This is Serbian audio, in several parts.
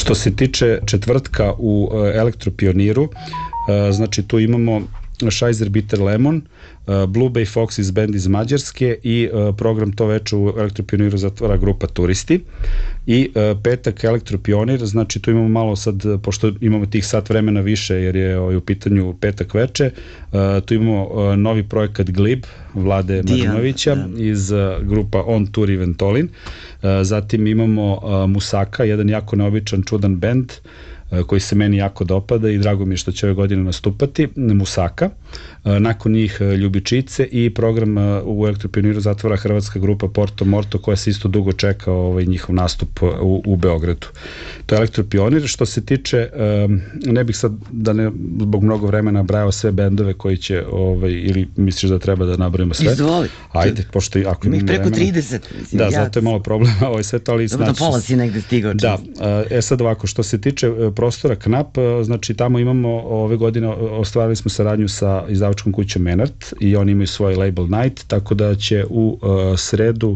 Što se tiče četvrtka u Elektropioniru, znači tu imamo Scheiser Bitter Lemon, Blue Bay Foxes band iz Mađarske i program to veče u Elektropioniru zatvara grupa Turisti. I petak Elektropionir, znači tu imamo malo sad, pošto imamo tih sat vremena više jer je u pitanju petak veče, tu imamo novi projekat Glib Vlade Marinovića iz grupa On Tour i Ventolin. Zatim imamo Musaka, jedan jako neobičan čudan band koji se meni jako dopada i drago mi je što će ove godine nastupati, Musaka. Nakon njih Ljubičice i program u Elektropioniru zatvara hrvatska grupa Porto Morto koja se isto dugo čeka njihov nastup u Beogradu. To je Elektropionir. Što se tiče, ne bih sad da ne zbog mnogo vremena nabrajao sve bendove koji će, ili misliš da treba da nabrajamo sve? Izvoli. Ajde, pošto ako imamo preko vremena. 30. Da, zato je malo problema sve to, ali dobro da pola si negde stigao. Da, sad ovako, što se tiče prostora Knap, znači tamo imamo ove godine, ostvarili smo saradnju sa izdavačkom kućom Menart i oni imaju svoj label Night, tako da će u sredu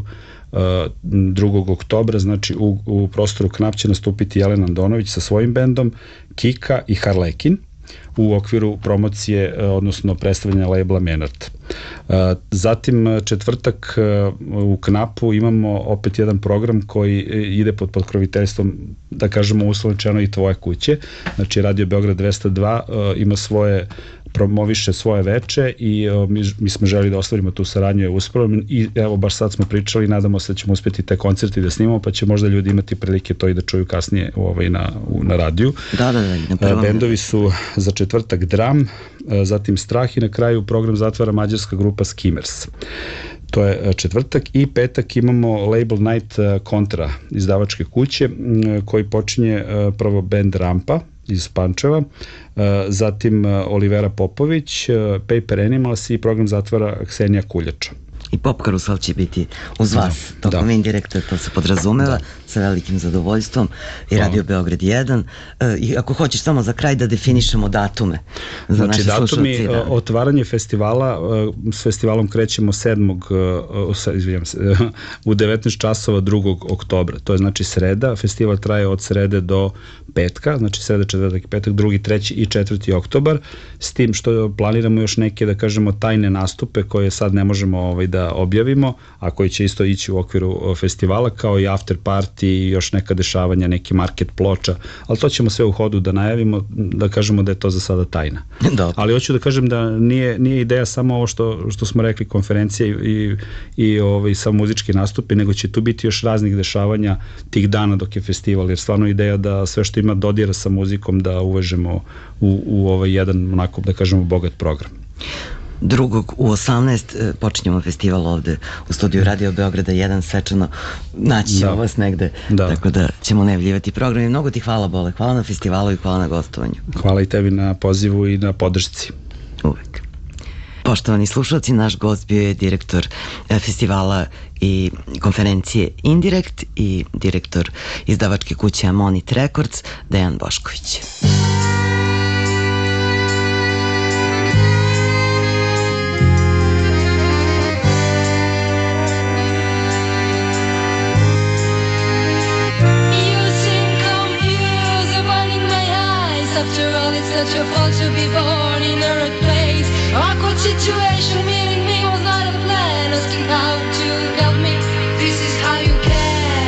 2. oktobra, znači u prostoru Knap će nastupiti Jelena Andonović sa svojim bendom, Kika i Harlekin u okviru promocije, odnosno predstavljanja labela Menart. Zatim četvrtak u Knapu imamo opet jedan program koji ide pod pokroviteljstvom, da kažemo uslovno i tvoje kuće, znači Radio Beograd 202 ima svoje, promoviše svoje veče i mi smo želi da ostvarimo tu saradnju je uspelo i evo baš sad smo pričali, nadamo se da ćemo uspjeti te koncerti da snimamo, pa će možda ljudi imati prilike to i da čuju kasnije na radiju. Da. Bendovi su za četvrtak Dram, zatim Strah i na kraju program zatvara mađarska grupa Skimmers. To je četvrtak i petak imamo label Night Kontra izdavačke kuće koji počinje prvo band Rampa iz Pančeva, zatim Olivera Popović, Paper Animals i program zatvara Ksenija Kuljača. I Pop Karusel će biti uz vas tokom indirekta, to se podrazumeva, sa velikim zadovoljstvom, i Radio Beograd 1. I ako hoćeš samo za kraj da definišemo datume za naše slušalci. Znači datumi, otvaranje festivala, s festivalom krećemo 7. u 19 časova 2. oktobra, to je znači sreda, festival traje od srede do petka, znači sreda, četvrtak i petak, 2., 3. i 4. oktobar, s tim što planiramo još neke, da kažemo, tajne nastupe koje sad ne možemo da objavimo, a koji će isto ići u okviru festivala, kao i after party i još neka dešavanja, neki market ploča, ali to ćemo sve u hodu da najavimo, da kažemo da je to za sada tajna. Ali hoću da kažem da nije ideja samo ovo što smo rekli, konferencije i sam muzički nastupi, nego će tu biti još raznih dešavanja tih dana dok je festival, jer stvarno ideja da sve što ima dodira sa muzikom da uvežemo u ovaj jedan, onako da kažemo, bogat program. 2. u 18 počinjemo festival ovde u studiju Radio Beograda 1, svečano naći ćemo vas negde, tako da ćemo najavljivati program. I mnogo ti hvala, Bole, hvala na festivalu i hvala na gostovanju. Hvala i tebi na pozivu i na podršci. Uvek. Poštovani slušalci, naš gost bio je direktor festivala i konferencije Indirekt i direktor izdavačke kuće Amonit Records, Dejan Bošković. After all, it's not your fault to be born in a right place. Awkward situation, meeting me was not a plan. Asking how to help me, this is how you can.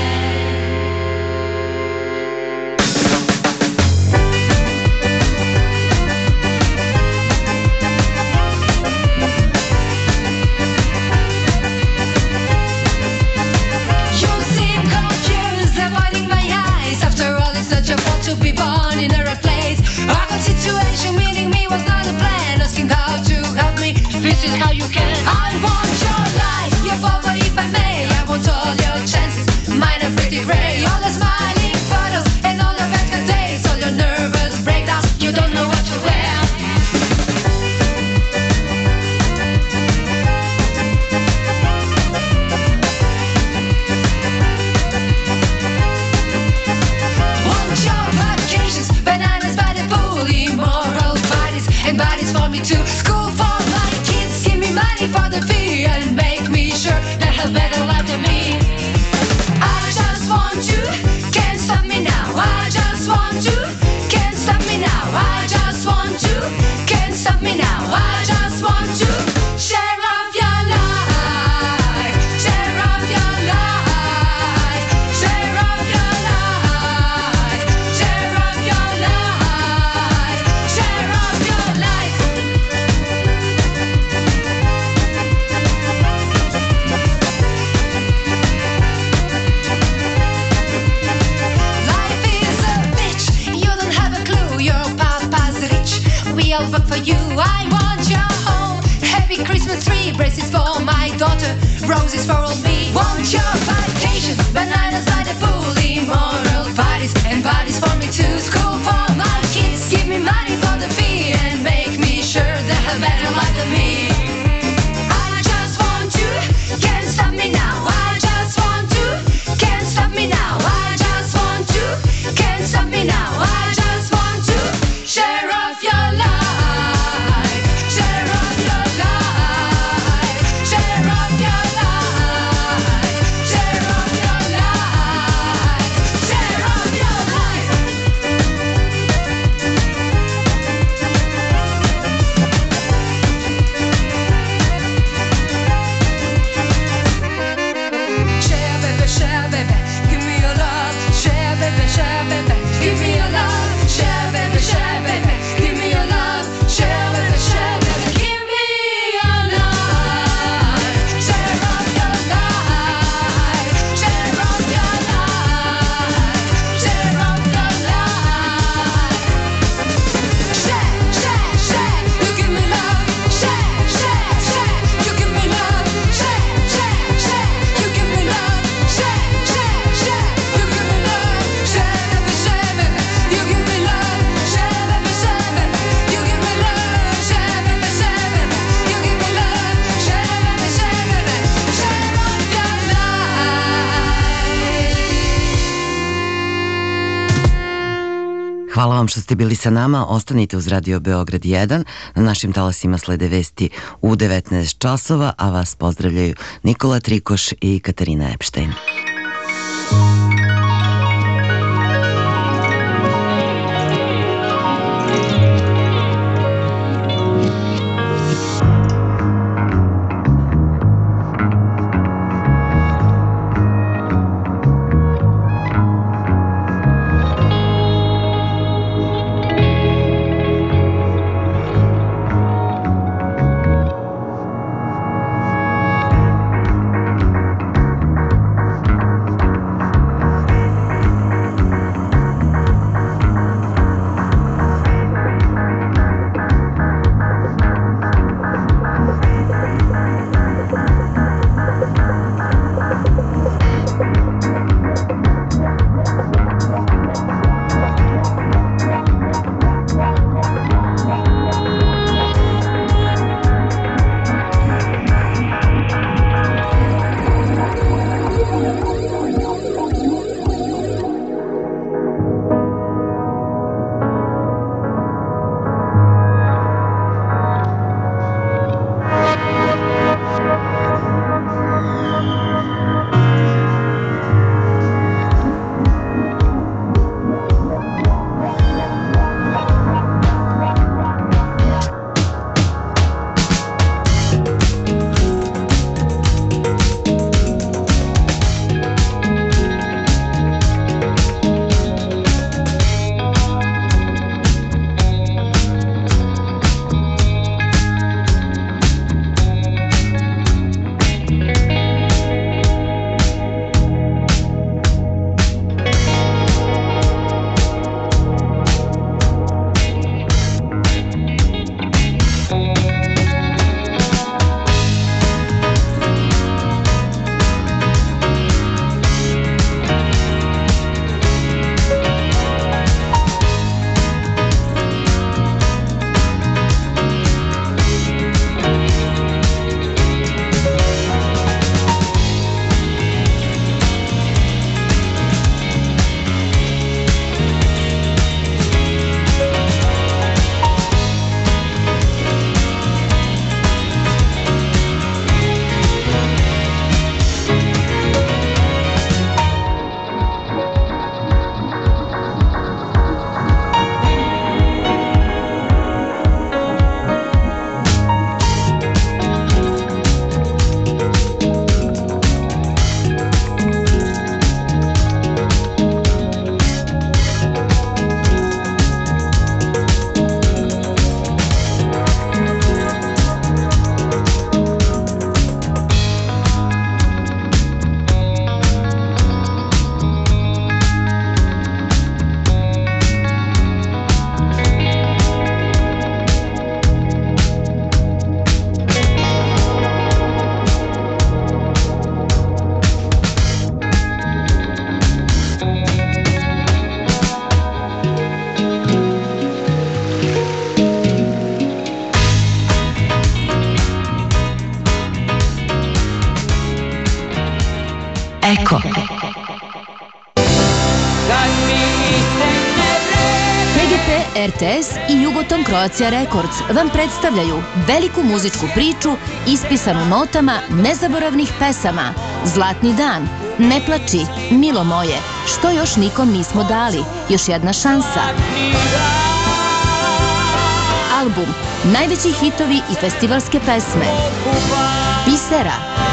You seem confused, avoiding my eyes. After all, it's not your fault to be born in a right place. Awkward situation, meeting me was not a plan. Asking how to help me, this is how you can. I want your life, your power if I may. I want all your chances, mine are pretty gray. All the smiling photos and all the better days. All your nervous breakdowns, you don't know what to wear. Want your vacations, bananas by the pool, immoral bodies and bodies for me too. School for my kids, give me money for the fee and make me sure they have better life than me. I just want you, can't stop me now. I just want is for all me. Want your vacation, bananas by the pool, immoral parties and parties for me too. School for my kids, give me money for the fee and make me sure they have better life than me. I just want you, can't stop me now. I just want you, can't stop me now. I just want you, can't stop me now. I just want to share of your life, share of your life, share of your life, share of your life, share of your life. Share baby, give me your love. Share baby, give me your love. Share baby, give me your love. Share baby, give me your love. Share of your life, share of your life, share of your life. Share, you give me love. Share, you give me love. Share, you give me love. Share, you give me love. Share, baby, you give me love. Share, baby, you give me love. Share, baby, you give me love. Share, baby, share of your life. Hvala vam što ste bili sa nama. Ostanite uz Radio Beograd 1. Na našim talasima slede vesti u 19 časova, a vas pozdravljaju Nikola Trikoš i Katarina Epštajn. Eko. PGP, RTS i Jugoton Croatia Records vam predstavljaju veliku muzičku priču ispisanu notama nezaboravnih pesama Zlatni dan, Ne plači, Milo moje, Što još nikom nismo dali, Još jedna šansa. Album, najveći hitovi i festivalske pesme. Bisera.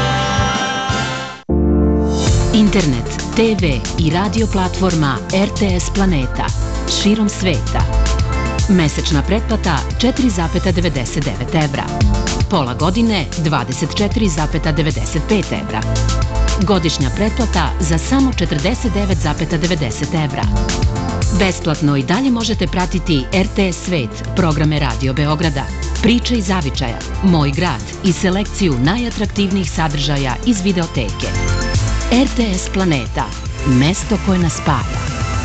Internet, TV i radio platforma RTS Planeta. Širom sveta. Mesečna pretplata 4,99 evra. Pola godine 24,95 evra. Godišnja pretplata za samo 49,90 evra. Besplatno i dalje možete pratiti RTS Svet, programe Radio Beograda, Priče iz zavičaja, Moj grad i selekciju najatraktivnijih sadržaja iz videoteke. RTS Planeta, mesto koje nas spaja.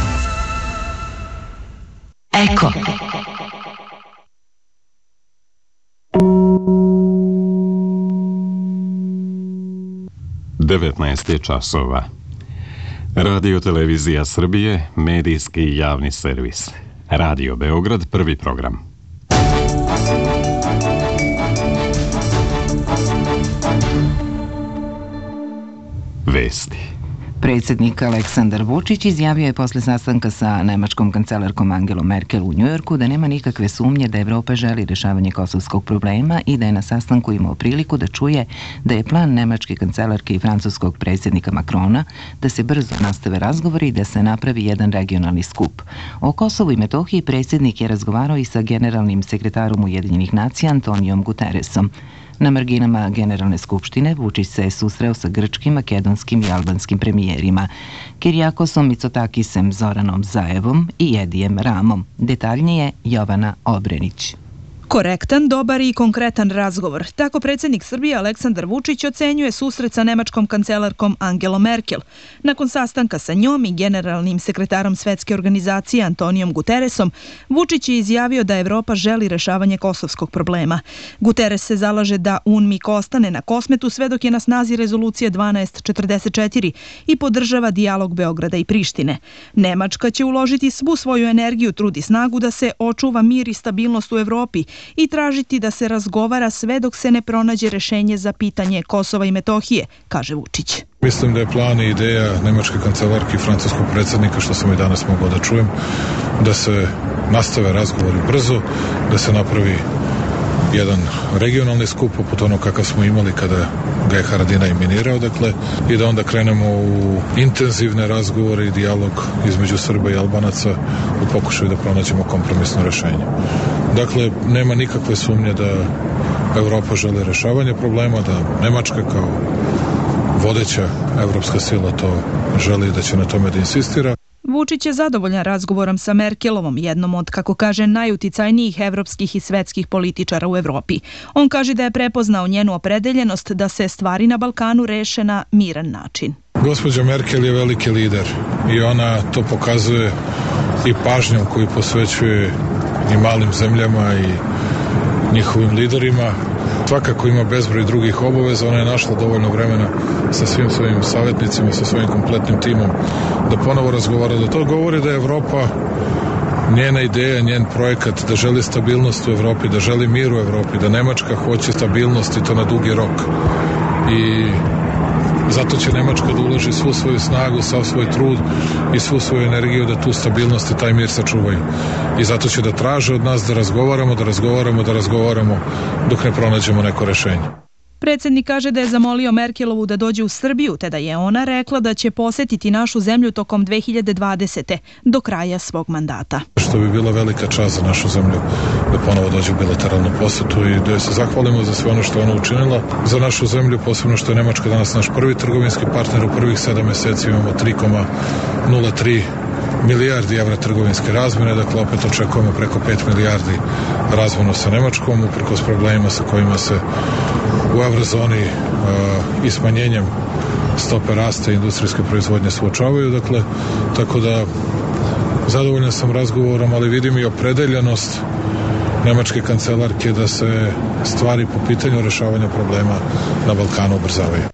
Eko. Je časova. Radio Televizija Srbije, medijski i javni servis. Radio Beograd, prvi program. Vesti. Predsjednik Aleksandar Vučić izjavio je posle sastanka sa nemačkom kancelarkom Angelom Merkel u Njujorku da nema nikakve sumnje da Evropa želi rešavanje kosovskog problema i da je na sastanku imao priliku da čuje da je plan nemačke kancelarke i francuskog predsjednika Makrona da se brzo nastave razgovori i da se napravi jedan regionalni skup. O Kosovu i Metohiji predsjednik je razgovarao i sa generalnim sekretarom Ujedinjenih nacija Antonijom Guterresom. Na marginama Generalne skupštine Vučić se je susreo sa grčkim, makedonskim i albanskim premijerima, Kirijakosom Mitsotakisem, Zoranom Zaevom i Edijem Ramom. Detaljnije Jovana Obrenić. Korektan, dobar i konkretan razgovor. Tako predsjednik Srbije Aleksandar Vučić ocenjuje susret sa nemačkom kancelarkom Angelom Merkel. Nakon sastanka sa njom i generalnim sekretarom Svetske organizacije Antonijom Guterresom, Vučić je izjavio da Evropa želi rešavanje kosovskog problema. Guterres se zalaže da UNMIK ostane na Kosmetu sve dok je na snazi rezolucija 1244 i podržava dijalog Beograda i Prištine. Nemačka će uložiti svu svoju energiju, trud i snagu da se očuva mir i stabilnost u Evropi i tražiti da se razgovara sve dok se ne pronađe rešenje za pitanje Kosova i Metohije, kaže Vučić. Mislim da je plan i ideja nemačke kancelarke i francuskog predsjednika, što sam i danas mogao da čujem, da se nastave razgovori brzo, da se napravi jedan regionalni skup poput onog kakav smo imali kada ga je Haradinaj minirao, dakle, i da onda krenemo u intenzivne razgovore i dijalog između Srba i Albanaca u pokušaju da pronađemo kompromisno rešenje. Dakle, nema nikakve sumnje da Evropa želi rešavanje problema, da Nemačka kao vodeća evropska sila to želi i da će na tome da insistira. Vučić je zadovoljan razgovorom sa Merkelovom, jednom od, kako kaže, najuticajnijih evropskih i svetskih političara u Evropi. On kaže da je prepoznao njenu opredeljenost da se stvari na Balkanu reše na miran način. Gospođa Merkel je veliki lider i ona to pokazuje i pažnjom koju posvećuje i malim zemljama i njihovim liderima. Svakako ima bezbroj drugih obaveza, ona je našla dovoljno vremena sa svim svojim savjetnicima, sa svojim kompletnim timom da ponovo razgovara, da to govori da je Evropa, njena ideja, njen projekat, da želi stabilnost u Evropi, da želi mir u Evropi, da Nemačka hoće stabilnost i to na dugi rok. I zato će Nemačka da uloži svu svoju snagu, sav svoj trud i svu svoju energiju da tu stabilnost i taj mir sačuvaju. I zato će da traže od nas da razgovaramo dok ne pronađemo neko rešenje. Predsjednik kaže da je zamolio Merkelovu da dođe u Srbiju, te da je ona rekla da će posetiti našu zemlju tokom 2020. do kraja svog mandata. Što bi bila velika čast za našu zemlju da ponovo dođe u bilateralnu posetu i da joj se zahvalimo za sve ono što ona učinila za našu zemlju, posebno što je Nemačka danas naš prvi trgovinski partner. U prvih 7 meseci imamo 3,03 milijardi evra trgovinske razmene, dakle opet očekujemo preko 5 milijardi razmenu sa Nemačkom, uprkos problemima sa kojima se u eurozoni i smanjenjem stope rasta i industrijske proizvodnje suočavaju, dakle, tako da zadovoljan sam razgovorom, ali vidim i opredeljenost nemačke kancelarke da se stvari po pitanju rešavanja problema na Balkanu ubrzavaju.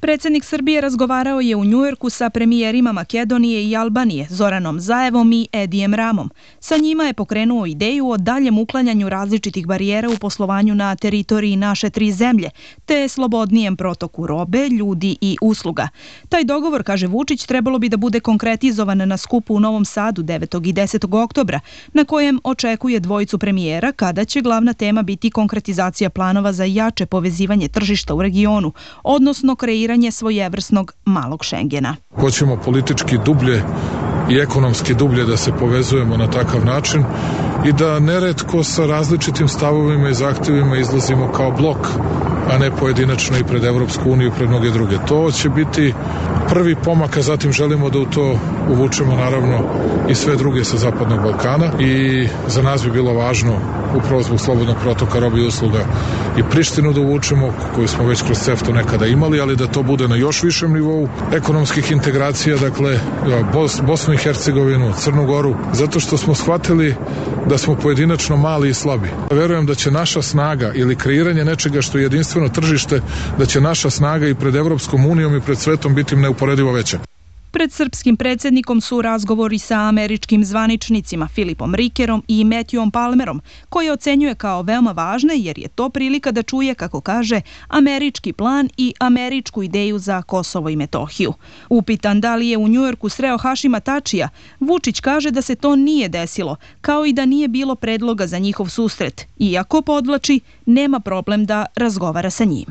Predsjednik Srbije razgovarao je u Njujorku sa premijerima Makedonije i Albanije, Zoranom Zaevom i Edijem Ramom. Sa njima je pokrenuo ideju o daljem uklanjanju različitih barijera u poslovanju na teritoriji naše 3 zemlje, te slobodnijem protoku robe, ljudi i usluga. Taj dogovor, kaže Vučić, trebalo bi da bude konkretizovan na skupu u Novom Sadu 9. i 10. oktobra, na kojem očekuje dvojicu premijera, kada će glavna tema biti konkretizacija planova za jače povezivanje tržišta u regionu, odnosno kreiranje svojevrsnog malog Šengena. Hoćemo politički dublje i ekonomski dublje da se povezujemo na takav način i da neretko sa različitim stavovima i zahtjevima izlazimo kao blok, a ne pojedinačno i pred Evropsku uniju i pred mnoge druge. To će biti prvi pomak, a zatim želimo da u to uvučemo naravno i sve druge sa Zapadnog Balkana i za nas bi bilo važno upravo zbog slobodnog protoka robe i usluga i Prištinu da uvučemo, koju smo već kroz CEFTA nekada imali, ali da to bude na još višem nivou ekonomskih integracija, dakle Bosnu i Hercegovinu, Crnu Goru, zato što smo shvatili da smo pojedinačno mali i slabi. Verujem da će naša snaga ili kreiranje nečega što je jedinstveno tržište, da će naša snaga i pred Evropskom unijom i pred svetom biti neuporedivo veća. Pred srpskim predsjednikom su razgovori sa američkim zvaničnicima Filipom Rikerom i Matthewom Palmerom, koje ocenjuje kao veoma važne jer je to prilika da čuje, kako kaže, američki plan i američku ideju za Kosovo i Metohiju. Upitan da li je u Njujorku sreo Hašima Tačija, Vučić kaže da se to nije desilo, kao i da nije bilo predloga za njihov susret, iako podvlači nema problem da razgovara sa njim.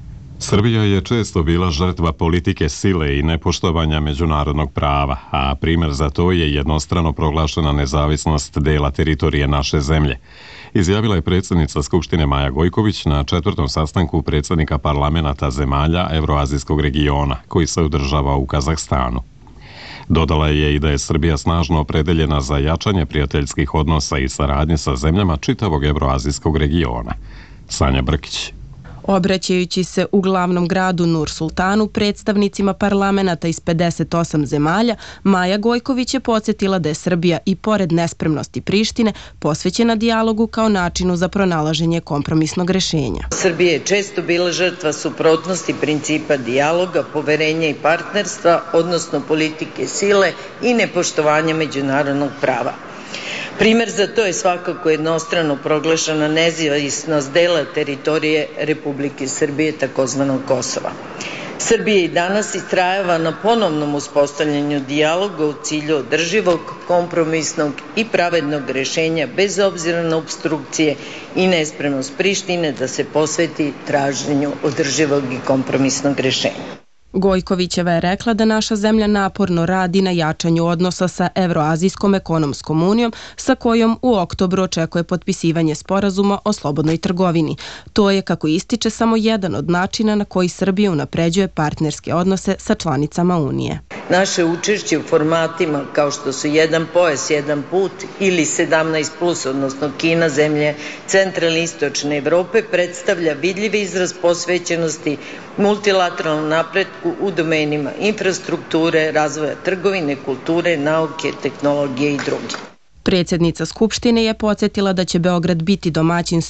Srbija je često bila žrtva politike sile i nepoštovanja međunarodnog prava, a primjer za to je jednostrano proglašena nezavisnost dela teritorije naše zemlje. Izjavila je predsjednica Skupštine Maja Gojković na 4. sastanku predsjednika parlamenata zemalja Evroazijskog regiona, koji se održava u Kazahstanu. Dodala je i da je Srbija snažno opredeljena za jačanje prijateljskih odnosa i saradnje sa zemljama čitavog Evroazijskog regiona. Sanja Brkić. Obraćajući se u glavnom gradu Nur Sultanu predstavnicima parlamenata iz 58 zemalja, Maja Gojković je podsjetila da je Srbija i pored nespremnosti Prištine posvećena dijalogu kao načinu za pronalaženje kompromisnog rešenja. Srbija je često bila žrtva suprotnosti principa dijaloga, poverenja i partnerstva, odnosno politike sile i nepoštovanja međunarodnog prava. Primer za to je svakako jednostrano proglašena nezavisnost dela teritorije Republike Srbije, takozvanog Kosova. Srbija i danas istrajava na ponovnom uspostavljanju dijaloga u cilju održivog, kompromisnog i pravednog rešenja bez obzira na opstrukcije i nespremnost Prištine da se posveti traženju održivog i kompromisnog rešenja. Gojkovićeva je rekla da naša zemlja naporno radi na jačanju odnosa sa Evroazijskom ekonomskom unijom, sa kojom u oktobru očekuje potpisivanje sporazuma o slobodnoj trgovini. To je, kako ističe, samo jedan od načina na koji Srbija unapređuje partnerske odnose sa članicama Unije. Naše učešće u formatima kao što su jedan pojas, jedan put ili 17+, odnosno Kina, zemlje centralne i istočne Evrope, predstavlja vidljiv izraz posvećenosti multilateralnom napretku u domenima infrastrukture, razvoja trgovine, kulture, nauke, tehnologije i drugi. Predsjednica Skupštine je podsjetila da će Beograd biti domaćin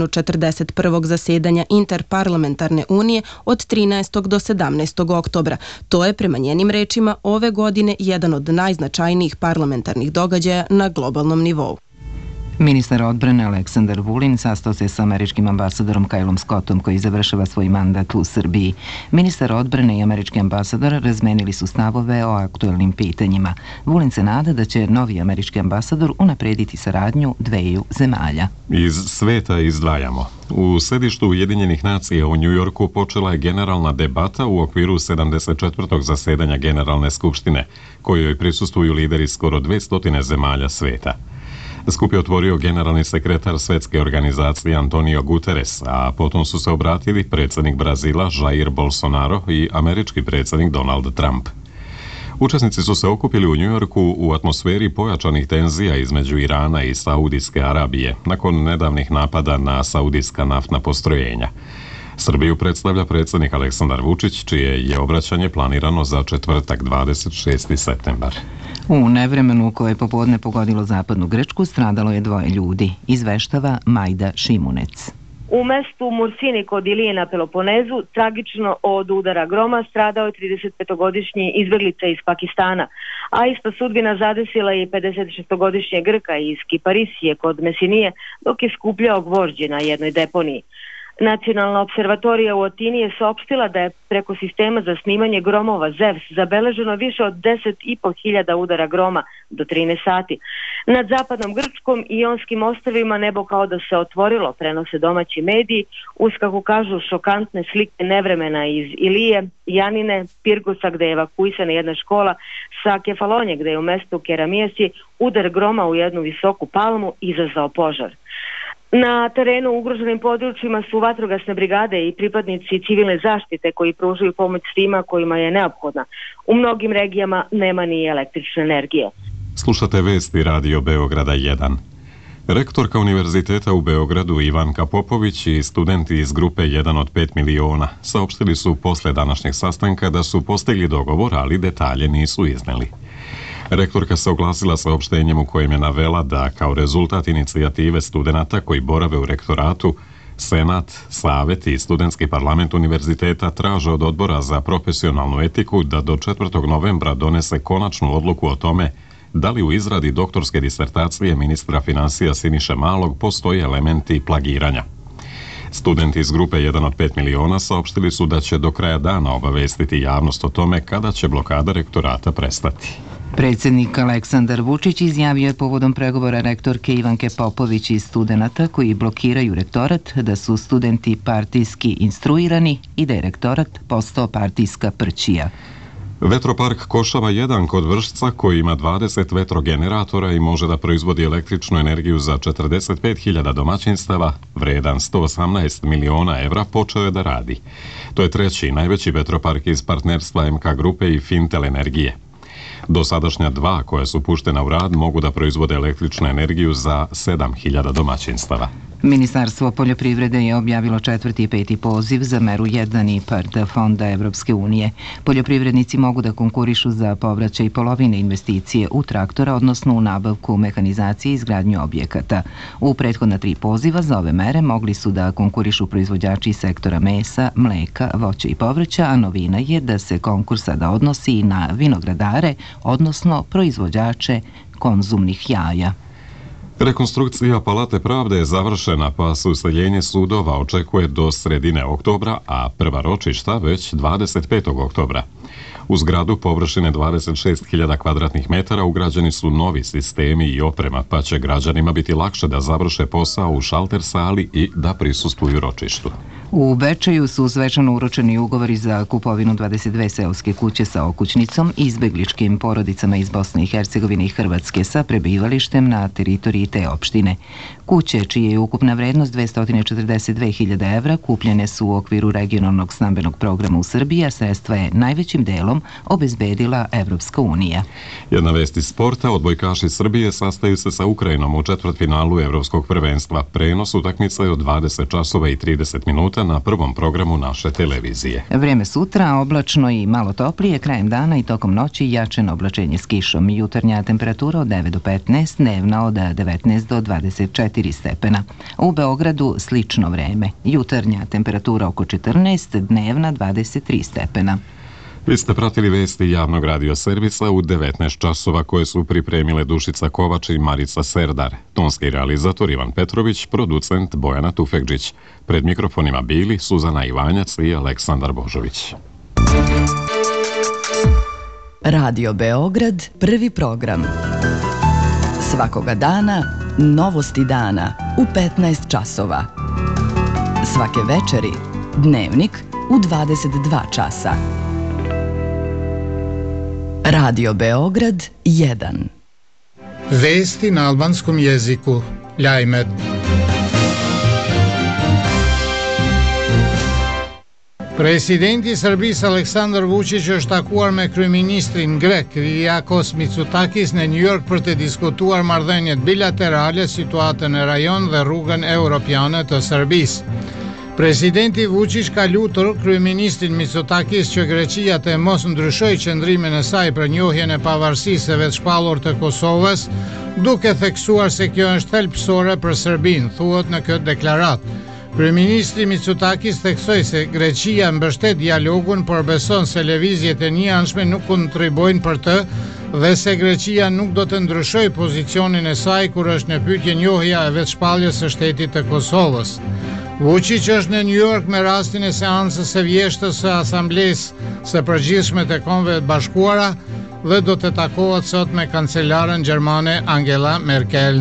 141. zasedanja Interparlamentarne unije od 13. do 17. oktobra. To je, prema njenim rečima, ove godine jedan od najznačajnijih parlamentarnih događaja na globalnom nivou. Ministar odbrane Aleksandar Vulin sastao se sa američkim ambasadorom Kylom Scottom, koji završava svoj mandat u Srbiji. Ministar odbrane i američki ambasador razmenili su stavove o aktuelnim pitanjima. Vulin se nada da će novi američki ambasador unaprediti saradnju dveju zemalja. Iz sveta izdvajamo. U sedištu Ujedinjenih nacija u Njujorku počela je generalna debata u okviru 74. zasedanja Generalne skupštine, kojoj prisustvuju lideri skoro 200 zemalja sveta. Skup je otvorio generalni sekretar Svetske organizacije Antonio Guterres, a potom su se obratili predsjednik Brazila Jair Bolsonaro i američki predsjednik Donald Trump. Učesnici su se okupili u Njujorku u atmosferi pojačanih tenzija između Irana i Saudijske Arabije nakon nedavnih napada na saudijska naftna postrojenja. Srbiju predstavlja predsjednik Aleksandar Vučić, čije je obraćanje planirano za četvrtak 26. septembar. U nevremenu koje je popodne pogodilo zapadnu Grčku stradalo je 2 ljudi, izveštava Majda Šimunec. U mestu Mursini kod Ilije na Peloponezu tragično od udara groma stradao je 35-godišnji izbjeglica iz Pakistana, a ista sudbina zadesila je i 56-godišnje Grka iz Kiparisije kod Mesinije dok je skupljao gvožđe na jednoj deponiji. Nacionalna observatorija u Atini je saopštila da je preko sistema za snimanje gromova ZEVS zabeleženo više od 10.500 udara groma do 13 sati. Nad zapadnom Grčkom i Ionskim ostrvima nebo kao da se otvorilo, prenose domaći mediji, uz, kako kažu, šokantne slike nevremena iz Ilije, Janine, Pirgosa gde je evakuisana jedna škola, sa Kefalonje gde je u mestu Keramijesi udar groma u jednu visoku palmu izazvao požar. Na terenu u ugroženim područjima su vatrogasne brigade i pripadnici civilne zaštite koji pružaju pomoć svima kojima je neophodna. U mnogim regijama nema ni električne energije. Slušate vesti Radio Beograda 1. Rektorka Univerziteta u Beogradu Ivanka Popović i studenti iz grupe 1 od 5 miliona saopštili su posle današnjeg sastanka da su postigli dogovor, ali detalje nisu izneli. Rektorka se oglasila saopštenjem u kojem je navela da kao rezultat inicijative studenata koji borave u rektoratu, Senat, Savet i Studentski parlament univerziteta traže od Odbora za profesionalnu etiku da do 4. novembra donese konačnu odluku o tome da li u izradi doktorske disertacije ministra finansija Siniše Malog postoje elementi plagiranja. Studenti iz grupe 1 od 5 miliona saopštili su da će do kraja dana obavestiti javnost o tome kada će blokada rektorata prestati. Predsjednik Aleksandar Vučić izjavio je povodom pregovora rektorke Ivanke Popović i studenata koji blokiraju rektorat da su studenti partijski instruirani i da je rektorat postao partijska prćija. Vetropark Košava 1 kod Vršca, koji ima 20 vetrogeneratora i može da proizvodi električnu energiju za 45.000 domaćinstava, vredan 118 miliona evra, počeo je da radi. To je treći najveći vetropark iz partnerstva MK Grupe i Fintel Energije. Dosadašnja dva koja su puštena u rad mogu da proizvode električnu energiju za 7.000 domaćinstava. Ministarstvo poljoprivrede je objavilo 4. i 5. poziv za meru 1 IPARD fonda Evropske unije. Poljoprivrednici mogu da konkurišu za povraćaj polovine investicije u traktora, odnosno u nabavku mehanizacije i izgradnju objekata. U prethodna 3 poziva za ove mere mogli su da konkurišu proizvođači sektora mesa, mleka, voća i povrća, a novina je da se konkurs sada odnosi i na vinogradare, odnosno proizvođače konzumnih jaja. Rekonstrukcija Palate pravde je završena, pa se useljenje sudova očekuje do sredine oktobra, a prva ročišta već 25. oktobra. U zgradu površine 26.000 kvadratnih metara ugrađeni su novi sistemi i oprema, pa će građanima biti lakše da završe posao u šalter sali i da prisustvuju ročištu. U Bečeju su svečano uručeni ugovori za kupovinu 22 seoske kuće sa okućnicom izbegličkim porodicama iz Bosne i Hercegovine i Hrvatske sa prebivalištem na teritoriji te opštine. Kuće, čija je ukupna vrednost 242.000 evra, kupljene su u okviru regionalnog stambenog programa u Srbiji, a sredstva je najvećim delom obezbedila Evropska unija. Jedna vest iz sporta, odbojkaši Srbije sastaju se sa Ukrajinom u četvrtfinalu Evropskog prvenstva. Prenos utakmice je od 20 časova i 30 minuta na prvom programu naše televizije. Vreme sutra oblačno i malo toplije, krajem dana i tokom noći jačeno oblačenje s kišom. Jutarnja temperatura od 9 do 15, dnevna od 19 do 24 stepena. U Beogradu slično vreme. Jutarnja temperatura oko 14, dnevna 23 stepena. Vi ste pratili vesti javnog radio servisa u 19 časova koje su pripremile Dušica Kovač i Marica Serdar. Tonski realizator Ivan Petrović, producent Bojana Tufekđić. Pred mikrofonima bili Suzana Ivanjac i Aleksandar Božović. Radio Beograd, prvi program. Svakoga dana, novosti dana u 15 časova. Svake večeri, dnevnik u 22 časa. Radio Beograd 1. Vesti na albanskom jeziku. Lajmet. Presidenti i Serbisë Aleksandar Vučić është takuar me kryeministrin grek Kyriakos Mitsotakis në New York për të diskutuar marrëdhëniet bilaterale, situatën e rajon dhe rrugën europiane të Serbisë. Presidenti Vučić ka lutur kryeministrin Mitsotakis që Greqia të mos ndryshojë qëndrimin e saj për njohjen e pavarësisë së vetshpallur të Kosovës, duke theksuar se kjo është thelbësore për Serbinë, thuhet në këtë deklaratë. Kryeministri Mitsotakis theksoi se Greqia mbështet dialogun, por beson se lëvizjet e njëanshme nuk kontribuojnë për të dhe se Greqia nuk do të ndryshojë pozicionin e saj kur është në pyetje njohja e vetëshpalljes së shtetit të Kosovës. Vučić është në New York me rastin e seancës së vjeshtës së Asamblesë së Përgjithshme të Kombeve të Bashkuara dhe do të takohet sot me kancelaren gjermane Angela Merkel.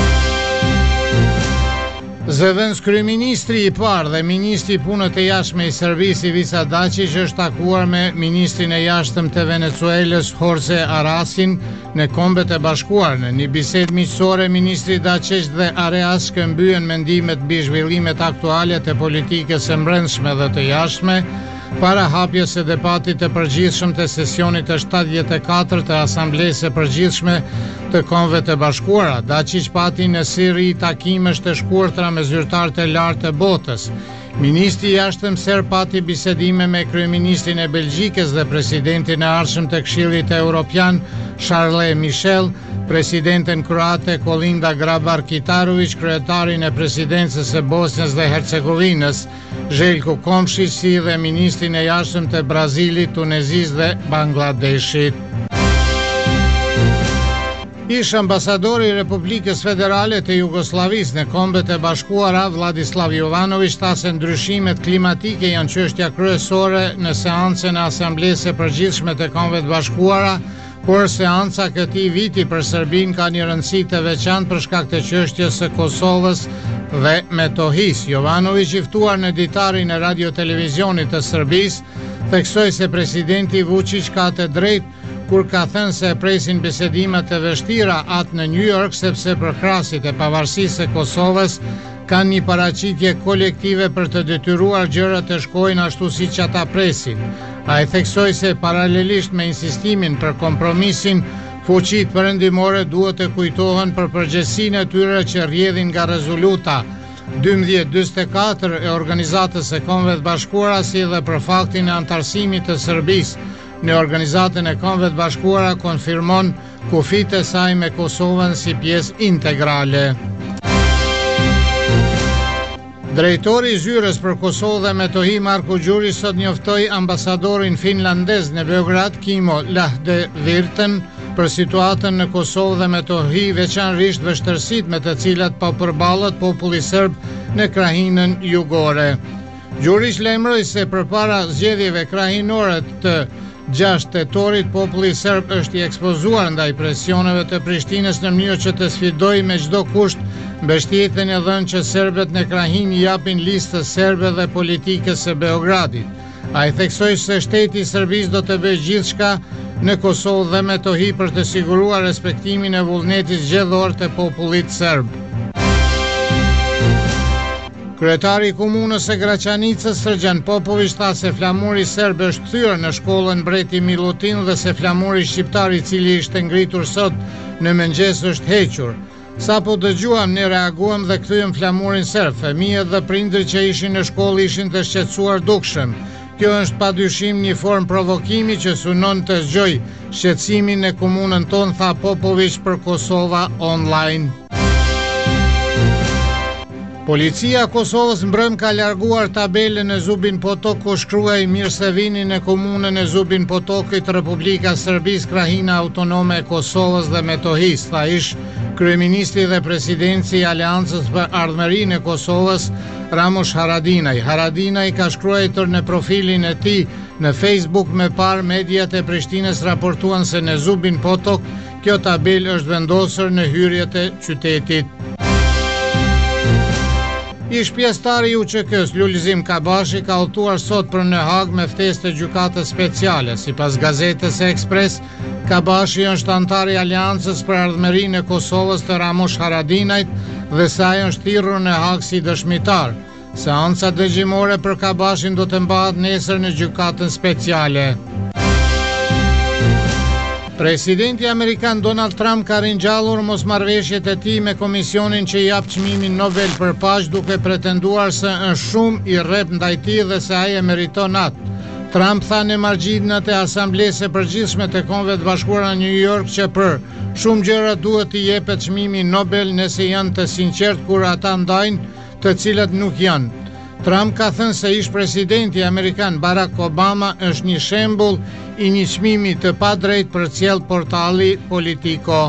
Zëvendës kryeministri i parë dhe ministri i punëve të jashtme i Serbisë Ivica Dačić është takuar me ministrin e jashtëm të Venezuelës Jorge Arasin në Kombet e Bashkuara. Në një bisedë miqësore, ministri Dačić dhe Aras shkëmbyen mendimet mbi zhvillimet aktuale të politikës së brendshme dhe të jashtme para hapjes së debatit të përgjithshëm të sesionit të 74 të Asamblesë së Përgjithshme të Kombeve të Bashkuara. Dačić pati në seri takimesh të shkurtra me zyrtarë të lartë të botës. Ministri i jashtëm serb pati bisedime me kryeministrin e Belgjikës dhe presidentin e ardhshëm të Këshillit Evropian Charles Michel, presidenten kroate Kolinda Grabar-Kitarović, kryetarin e presidencës së Bosnjës dhe Hercegovinës Željko Komšić, si dhe ministrin e jashtëm të Brazilit, Tunezisë dhe Bangladeshit. Ish ambasadori i Republikës Federale të Jugosllavisë në Kombet e Bashkuara Vladislav Jovanović tha se ndryshimet klimatike janë çështja kryesore në seancën e Asamblesë së Përgjithshme të Kombeve të Bashkuara, por seanca këtij viti për Serbinë ka një rëndësi të veçantë për shkak të çështjes së Kosovës dhe Metohisë. Jovanović, i ftuar në ditarin e radio-televizionit të Serbisë, theksoi se presidenti Vučić ka të drejtë kur ka thënë se presin bisedimet të vështira atë në New York, sepse përkrasit e pavarësisë së Kosovës kanë një paraqitje kolektive për të detyruar gjërat të shkojnë ashtu siç ata presin. Ai theksoi se paralelisht me insistimin për kompromisin, fuqitë perëndimore duhet të kujtohen për përgjegjësinë e tyre që rrjedhin nga rezoluta 1244 e Organizatës së Kombeve të Bashkuara, si dhe për faktin e antarësimit të Serbisë në Organizatën e Kombeve të Bashkuara konfirmon kufitë e saj me Kosovën si pjesë integrale. Drejtori i zyrës për Kosovë dhe Metohi Marko Gjuri sot njoftoi ambasadorin finlandez në Beograd Kimo Lahdevirten për situatën në Kosovë dhe Metohi, veçanërisht vështirësitë me të cilat po përballet populli serb në krahinën jugore. Gjuri lajmëroi se përpara zgjedhjeve krahinore të 6 tetorit, populli serb është i ekspozuar ndaj presioneve të Prishtinës në mënyrë që të sfidojë me çdo kusht mbështetjen e dhënë që serbët në krahin i japin listës serbe dhe politikës së Beogradit. Ai theksoi se shteti i Serbisë do të bëjë gjithçka në Kosovë dhe Metohi për të siguruar respektimin e vullnetit zgjedhor të popullit serb. Kryetari i komunës së Graçanicës Srđan Popović tha se flamuri serb është kthyer në shkollën Breti Milutin dhe se flamuri shqiptar i cili ishte ngritur sot në mëngjes është hequr. Sapo dëgjuam, ne reaguam dhe kthyem flamurin serb. Fëmijët dhe prindërit që ishin në shkollë ishin të shqetësuar dukshëm. Kjo është padyshim një formë provokimi që synon të zgjoj shqetësimin në komunën tonë, tha Popović për Kosova Online. Policia e Kosovës mbrëm ka larguar tabelën e Zubin Potok ku shkruaj mirë se vini në komunën e Zubin Potokit, Republika Serbisë, Krajina Autonome e Kosovës dhe Metohisë, tha ish kryeministri dhe presidenti i Aleancës për Ardhmërinë e Kosovës Ramush Haradinaj. Haradinaj ka shkruar në profilin e tij në Facebook me parë mediat e Prishtinës raportuan se në Zubin Potok kjo tabelë është vendosur në hyrjet e qytetit. Ish pjesëtari i UÇK-s Lulzim Kabashi ka udhëtuar sot për në Hag me ftesë të gjykatës speciale. Sipas gazetës Ekspres, Kabashi është antar i Aleancës për Ardhmërinë e Kosovës të Ramush Haradinajt dhe saj është thirrur në Hag si dëshmitar. Seanca dëgjimore për Kabashin do të mbahet nesër në gjykatën speciale. Presidenti Amerikan Donald Trump ka ringjallur mosmarrëveshjet e tij me komisionin që i jap çmimin Nobel për paqe, duke pretenduar se është shumë i rrep ndaj tij dhe se ai e meriton atë. Trump tha në margjinat e Asamblesë së Përgjithshme të Kombeve të Bashkuara në New York që për shumë gjëra duhet t'i jepet çmimi Nobel nëse janë të sinqert kur ata ndajnë të cilat nuk janë. Trump ka thënë se ish presidenti Amerikan Barack Obama është një shembull I një çmimi të padrejtë për cjell portali Politico.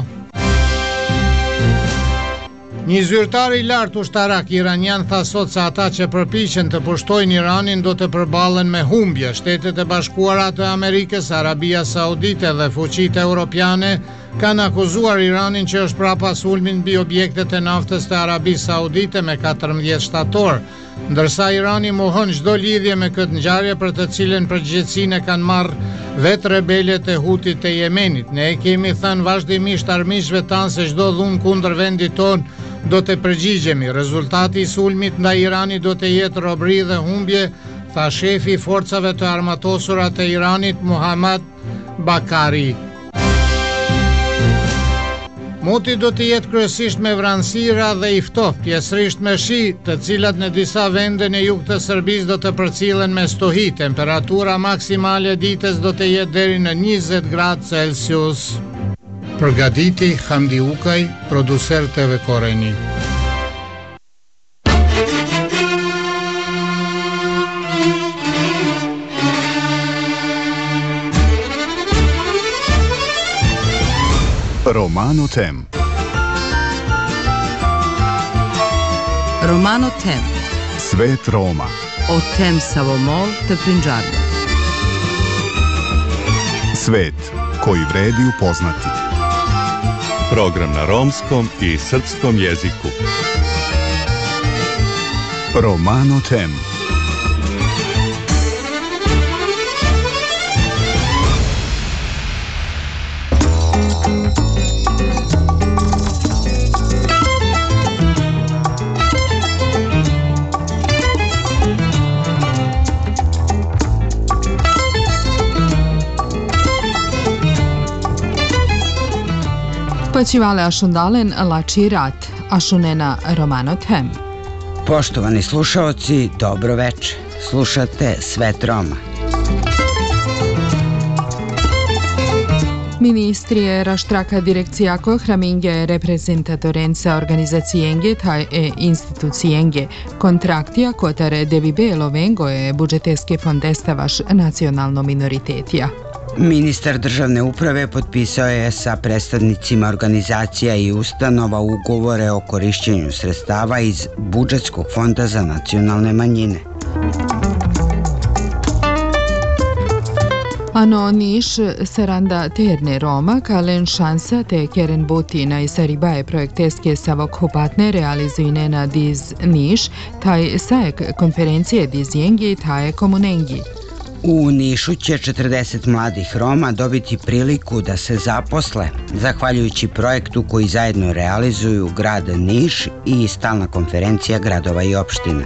Një zyrtar I lartë ushtarak iranian tha sot se ata që përpiqen të pushtojnë Iranin do të përballen me humbje. Shtetet e Bashkuara të Amerikës, Arabia Saudite dhe fuqitë europiane kanë akuzuar Iranin që është prapa sulmit mbi objektet e naftës të Arabisë Saudite me 14 shtator, ndërsa Irani mohon çdo lidhje me këtë ngjarje për të cilën përgjegjësinë kanë marrë vetë rebelet e Hutit të Yemenit. Ne kemi thënë vazhdimisht armiqve tanë se çdo dhunë kundër vendit tonë do të përgjigjemi. Rezultati I sulmit ndaj Iranit do të jetë robëri dhe humbje, tha shefi I forcave të armatosura të Iranit Muhammad Bakari. Moti do të jetë kryesisht me vranësira dhe I ftohtë, pjesërisht me shi, të cilat në disa vende në jug të Serbisë do të përcillen me stuhi. Temperatura maksimale ditës do të jetë deri në 20 gradë Celsius. Përgatiti Hamdi Ukaj, producer TV Koreni. Romano Tem. Romano Tem. Svet Roma. O tem Savomol të Prinđarja. Svet koji vredi upoznati. Program na romskom I srpskom jeziku. Romano Tem. Počivale Ašundalen Lači Rat, Ašunena Romano Tem. Poštovani slušaoci, dobro veče. Slušate Svet Roma. Ministrije raštraka direkcijako hraminge reprezentatorenca organizacijenge taj institucijenge kontraktija kotare devi belo vengo budžeteske fondestavaš nacionalno minoritetija. Ministar državne uprave potpisao je sa predstavnicima organizacija I ustanova ugovore o korišćenju sredstava iz budžetskog fonda za nacionalne manjine. Ano Niš Saranda Terne Roma kalen šansa te keren butina I saribaje projekteske savokupatne realizujne na diz Niš, taj sajek konferencije diz jengi taj komunengi. U Nišu će 40 mladih Roma dobiti priliku da se zaposle, zahvaljujući projektu koji zajedno realizuju grad Niš I stalna konferencija gradova I opština.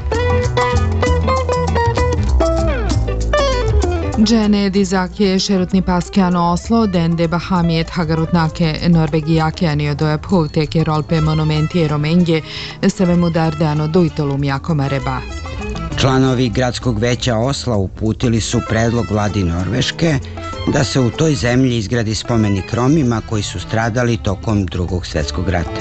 Džene dizake šerutni paskiano Oslo, dende bahamijet hagarutnake Norvegijake aniodoja puvteke rolpe monumenti romenge, seve mudardano dujtolum jakoma reba. Članovi gradskog veća Osla uputili su predlog vladi Norveške da se u toj zemlji izgradi spomenik Romima koji su stradali tokom Drugog svjetskog rata.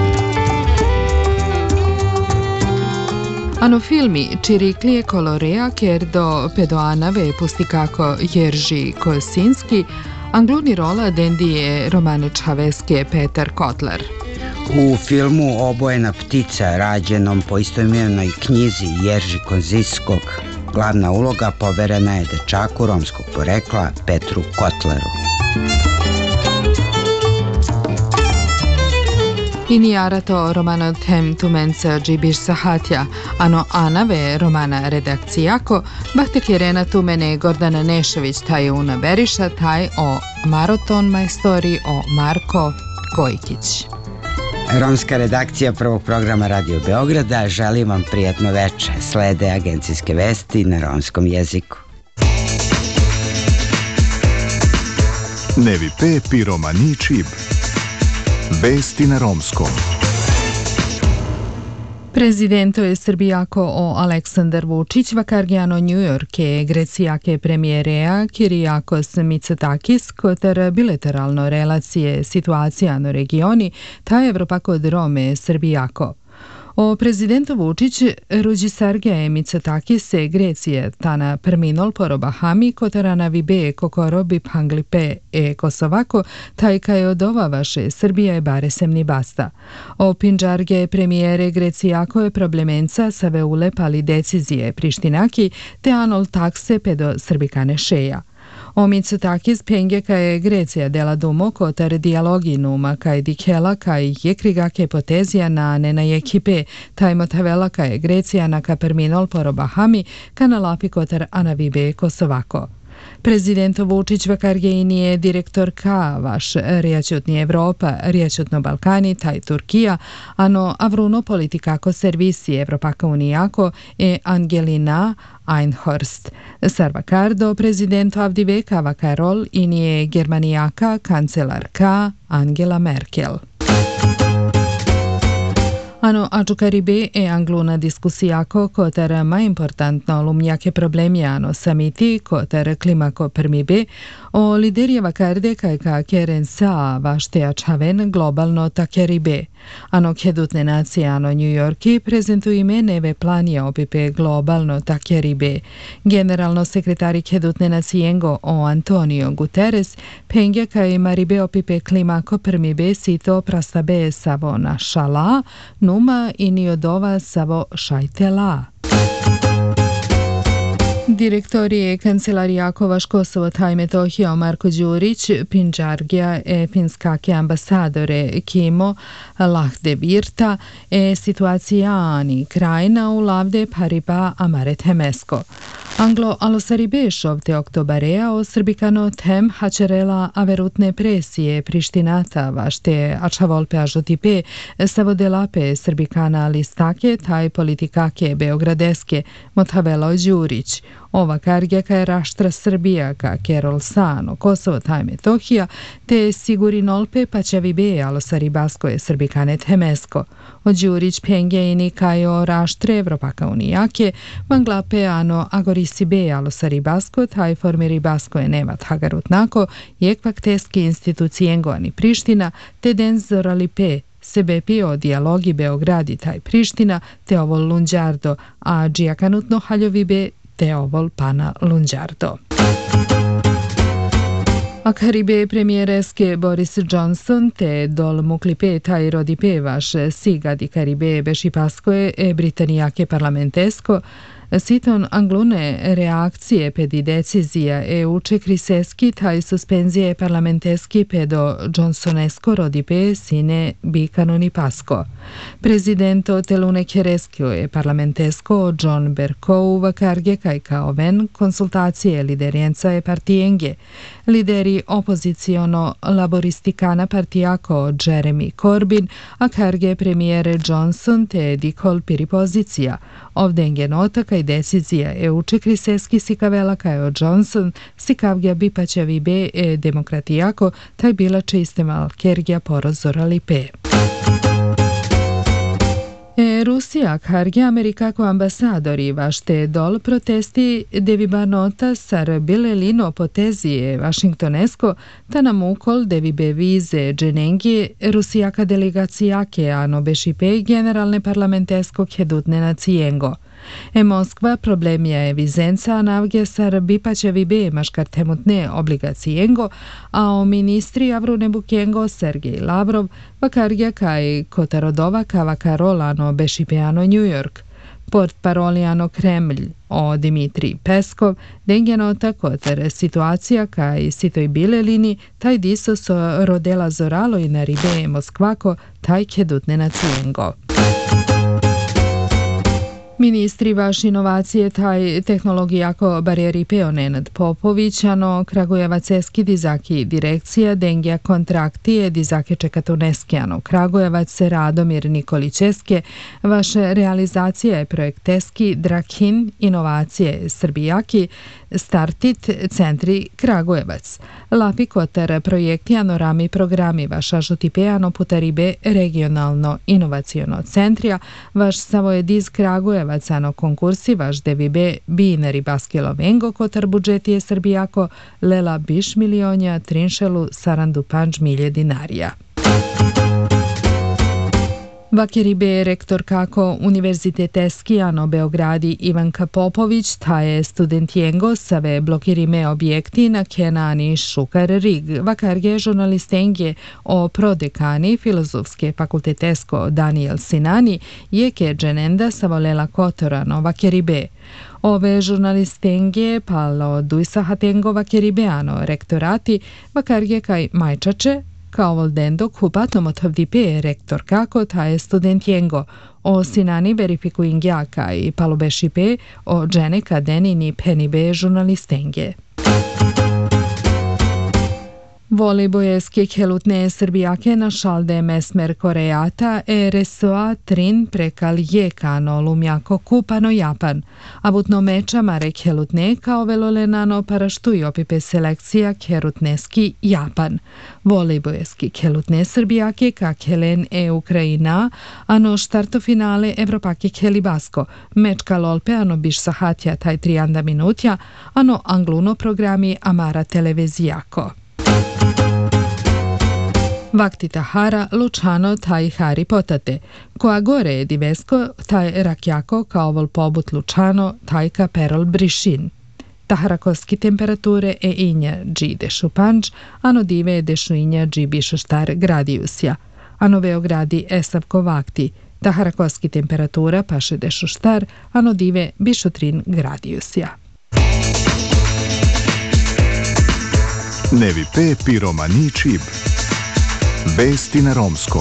Ano filmi Čiriklije Kolorea kerdo pedoanave pustikako Jerži Kosinski, angluni rola dendije Romane Čaveske Petar Kotler. U filmu Obojena ptica, rađenom po istoimenoj knjizi Jerži Kozinskog, glavna uloga poverena je dečaku romskog porekla Petru Kotleru. Inijarato Romano Tem tumenca Džibiš Sahatja, ano Anave Romana redakcijako, bahte kjerena tumene Gordana Nešović taj Una Beriša, taj o Maroton majstori o Marko Gojkić. Romska redakcija prvog programa Radio Beograda želi vam prijatno veče. Slede agencijske vesti na romskom jeziku. Nevi pe piromani čib. Vesti na romskom. Prezidento je Srbijako o Aleksandar Vučić vakargiano New Yorke Grecijake premijerea Kirijakos Mitsotakis kotar bilateralno relacije situacija no regioni ta Evropa kod Rome Srbijako. O prezidentu Vučić Ruđisarge Mitsotakis e Grecije tana perminol poro Bahami kotarana vibe kokorobi panglipe e Kosovako tajka je odova vaše Srbija je baresem basta. O pinđarge premijere Grecijako je problemenca save ulepali decizije Prištinaki te anol takse pedo Srbikane šeja. O Mitsotakis penge kaj Grecija dela dumo kotar dialogi numa kaj dikela kaj jekriga ke potezija na nena ekipe taj motavela kaj Grecija na kaperminol poro Bahami kana lapi kotar anavibe Kosovako. Prezident Vučić vakargejni je direktor ka vaš rijačutni Evropa, rijačutno Balkani, taj Turkija, ano avruno politikako servisi Evropaka unijako e Angelina Einhorst. Sarvakardo prezident avdiveka vakarol inije Germanijaka kancelarka Angela Merkel. Ano ačukaribe e angluna diskusijako kotar ma importantno lumnjake problemjano samiti kotar klimako prmibe o liderjeva karde kajka keren sa vašte ačaven globalno takeribe. Ano kedutne nacije ano New Yorki prezentujime neve planije opipe globalno takeribe. Generalno sekretari kedutne nacijengo o Antonio Guterres penge kaj maribe opipe klimako prmibe sito prastabe savo na šala numa i niodova savo šajtela. Direktori Kancelarijako vaš Kosovo taj Metohija Marko Đurić, Pinđargija e finskake ambasadore Kimo Lahde Virta e situacijani krajna u lavde pariba Amare Temesko. Anglo alosaribe šovte oktobarea o srbikano tem hačerela averutne presije Prištinata vašte ačavolpe ažotipe savodelape srbikana listake taj politikake beogradeske motavelo Đurić. Ova kargeka je raštra Srbija ka Kerol Sano, Kosovo taj Metohija, te sigurinolpe pačavibe alosaribasko je srbikane Temesko. O Đurić penge i nikajo raštre Evropaka unijake, manglape ano agorisibe alosaribasko, taj formiribasko je nevat hagarutnako, jekvak teski institucijengo ani Priština, te denzoralipe sebe pio dijalogi Beogradi taj Priština, te ovol Lunđardo, a džijakanutno haljovibe te ovol pana Lunđardo. Akaribe premijereske Boris Johnson te dol muklipe taj rodipe vaš sigadi Karibe bešipaskoje e Britanijake parlamentesko siton anglune reakcije pedi decizija e uče kriseski taj suspenzije parlamenteski pedo Johnsonesko rodipe sine bikanoni pasko. Prezidento telune kereskio je parlamentesko John Bercow vakarge kaj kao ven konsultacije liderijenca je partijenge. Lideri opoziciono laboristikana partijako Jeremy Corbyn, a karge premijere Johnson te dikol piri pozicija. Ovdenge nota kaj decizija e uče kriseski sikavela kaj o Johnson sikavgja bipaćevi be e demokratijako taj bila čistemal kergja porozorali pe. Rusija karge Amerikako ambasadori vašte dol protesti deviba nota sar bile lino potezije Washingtonesko ta nam ukol devibe vize dženengi Rusijaka delegacijake ano bešipe generalne parlamentesko kedutne nacijengo. Moskva problemija je vizenca navge sar bipaćevi be maškar temutne obligacijengo, a o ministri Avrune Bukengo Sergej Lavrov vakargja kaj kotarodova kava karolano bešipeano New York. Port parolijano Kremlj o Dimitrij Peskov dengenota kotar situacija kaj sitoj bile lini taj diso so rodela zoralo i na ribe Moskvako taj kedutne nacijengo. Ministri vaš inovacije taj tehnologijako barijeri peo Nenad Popović, ano Kragujevac-eski dizaki direkcija dengija kontraktije dizake čekatuneski, ano Kragujevac Radomir Nikolićeske, vaše realizacija je projekteski Drakin inovacije Srbijaki, Startit centri Kragujevac. Lapi kotar projekti ano rami programi vaša žutipejano putaribe regionalno inovaciono centrija, vaš savoediz Kragujevac ano konkursi vaš devibe binari baskilo vengo kotar budžetije Srbijako lela biš milionja trinšelu sarandu panč milje dinarija. Vakeribe rektor kako Univerziteteski ano Beogradi Ivanka Popović, ta je studentijengo save blokirime objekti na Kenani Šukar Rig, vakarge žurnalistenge o prodekani Filozofske fakultetesko Daniel Sinani je ke dženenda savolela kotorano vakeribe. Ove žurnalistenge palo dujsahatengo vakeribeano rektorati vakarge kaj majčače, kao voldendo kupatom otavdipe rektor kako ta je studentijengo o Sinani verifikuingjaka i palubešipe o džene kadenini penibe žurnalistenge. Volejbojeski kelutne Srbijake na šalde mesmer Koreata RSOA Trin prekal jekano lumjako kupano Japan, a butno meča mare kelutne kao velolenano paraštuj opipe selekcija kerutneski Japan. Volejbojeski kelutne Srbijake ka kelen Ukrajina, ano štarto finale Evropake kelibasko, mečka lolpe ano biš sahatja taj 30 minutja, ano angluno programi Amara televizijako. Vakti Tahara, Lučano, taj Hari Potate. Koja gore je divesko, taj Rakjako, kao vol pobut Lučano, taj ka Perol Brišin. Taharakoski temperature e inja dži dešu panč, ano dive dešu inja dži bišo štar gradiusja. Ano Beogradi esavko vakti. Taharakoski temperatura paše dešu štar, ano dive bišo 3 gradiusja. Nevi P. Piromani Čib. Vesti na romskom.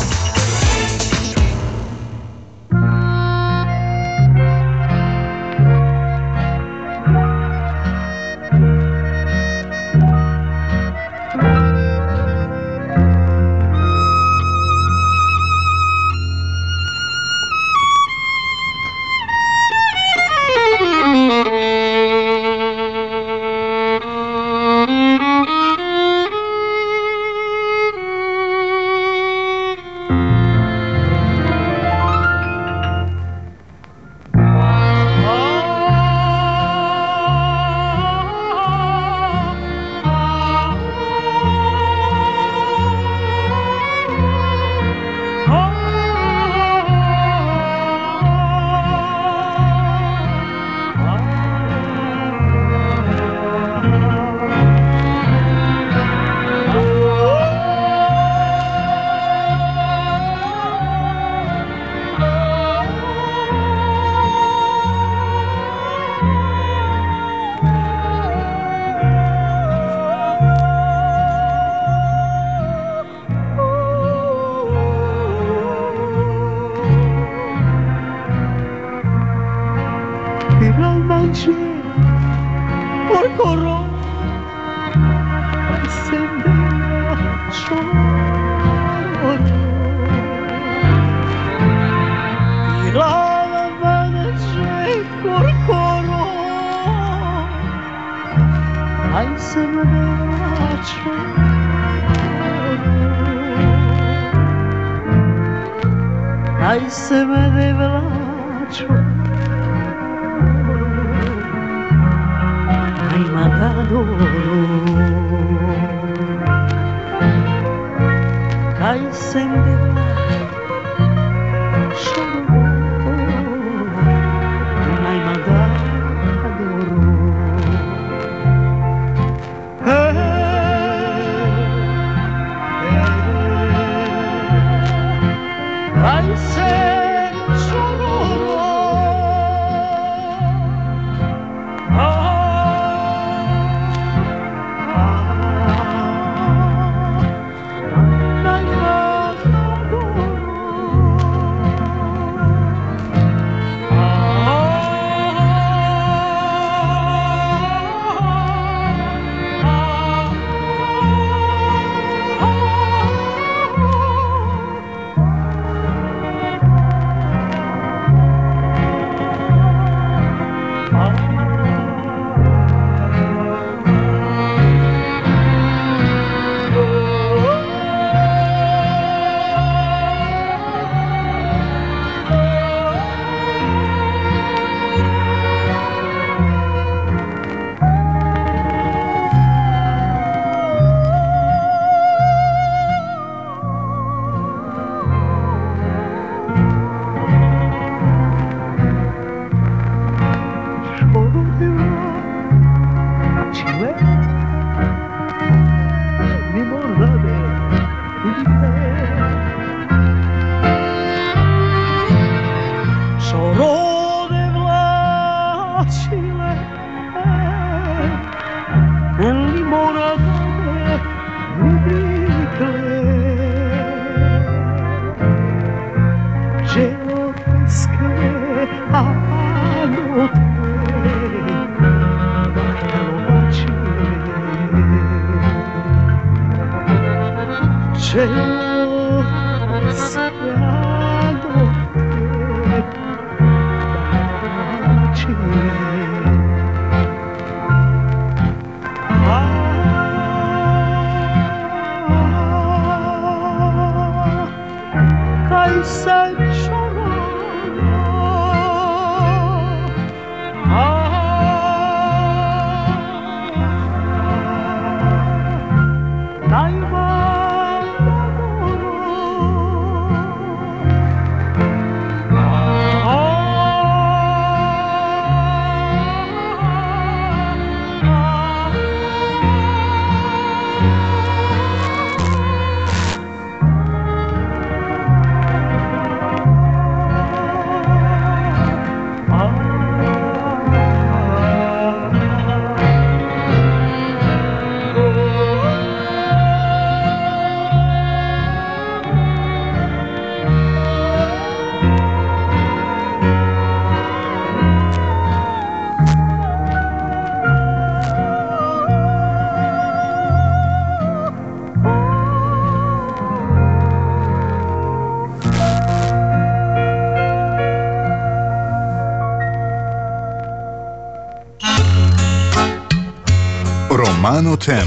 Romano Tem.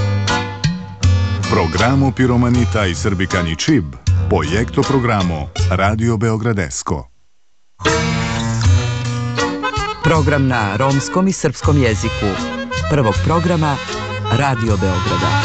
Programo Piromanita i Srbikani Čib. Projekto programo Radio Beogradesko. Program na romskom i srpskom jeziku. Prvog programa Radio Beograda.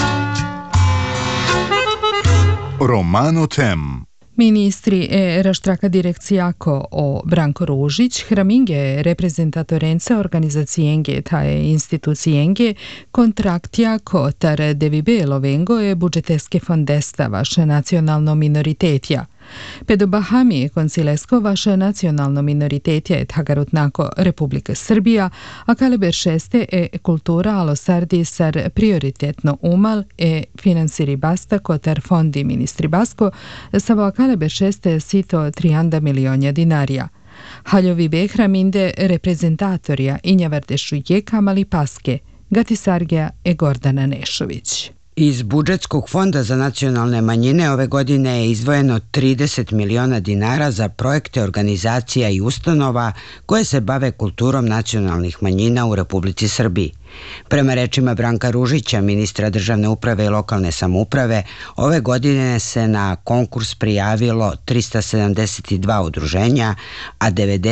Romano Tem. Ministri raštraka direkcijako o Branko Ružić, hraminge reprezentatorenca organizacijenge taje institucijenge, kontraktjako tar devibe lovengo je budžeteske fondesta vaše nacionalno minoritetja. Pedobahami koncilesko vaše nacionalno minoritetja je tagarutnako Republika Srbija, a kaliber 6 je kultura alosardi sar prioritetno umal finansiri basta kotar fondi ministri basko, savo kaliber 6 sito 300 milionja dinarija. Haljovi behraminde reprezentatorija Injavardešu je Kamali Paske, Gatisargija e Gordana Nešović. Iz budžetskog fonda za nacionalne manjine ove godine je izdvojeno 30 miliona dinara za projekte organizacija i ustanova koje se bave kulturom nacionalnih manjina u Republici Srbiji. Prema rečima Branka Ružića, ministra državne uprave i lokalne samouprave, ove godine se na konkurs prijavilo 372 udruženja, a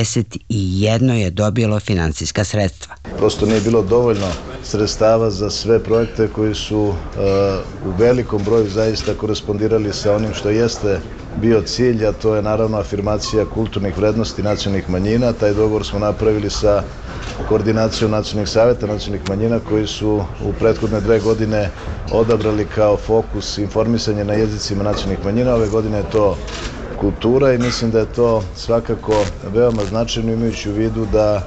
91 je dobilo finansijska sredstva. Prosto nije bilo dovoljno sredstava za sve projekte koji su u velikom broju zaista korespondirali sa onim što jeste bio cilj, a to je naravno afirmacija kulturnih vrednosti nacionalnih manjina. Taj dogovor smo napravili sa koordinacijom nacionalnih saveta nacionalnih manjina koji su u prethodne 2 godine odabrali kao fokus informisanje na jezicima nacionalnih manjina. Ove godine je to kultura i mislim da je to svakako veoma značajno imajući u vidu da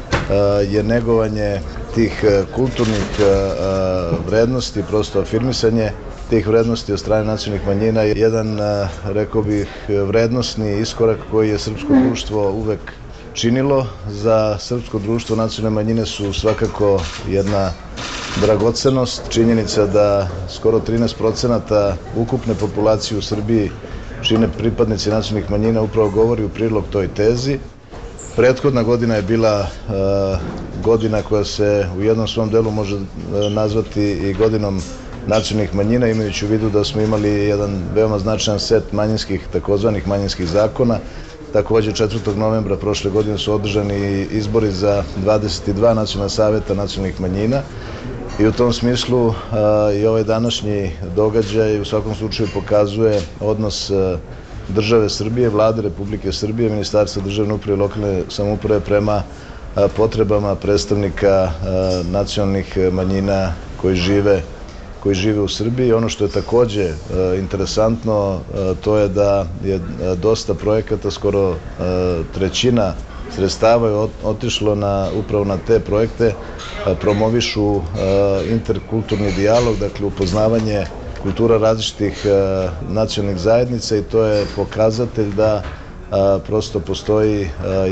je negovanje tih kulturnih vrednosti, prosto afirmisanje tih vrednosti od strane nacionalnih manjina je jedan, rekao bih, vrednosni iskorak koji je srpsko društvo uvek činilo. Za srpsko društvo nacionalne manjine su svakako jedna dragocenost. Činjenica da skoro 13% ukupne populacije u Srbiji čine pripadnici nacionalnih manjina upravo govori u prilog toj tezi. Prethodna godina je bila godina koja se u jednom svom delu može nazvati i godinom nacionalnih manjina, imajući u vidu da smo imali jedan veoma značajan set manjinskih, takozvanih manjinskih zakona. Takođe, 4. novembra prošle godine su održani izbori za 22 nacionalna saveta nacionalnih manjina i u tom smislu i ovaj današnji događaj u svakom slučaju pokazuje odnos države Srbije, Vlade Republike Srbije, Ministarstva državne uprave i lokalne samouprave prema potrebama predstavnika nacionalnih manjina koji žive u Srbiji. Ono što je takođe interesantno, to je da je dosta projekata, skoro trećina sredstava je otišlo upravo na te projekte, promovišu interkulturni dijalog, dakle upoznavanje kultura različitih nacionalnih zajednica i to je pokazatelj da prosto postoji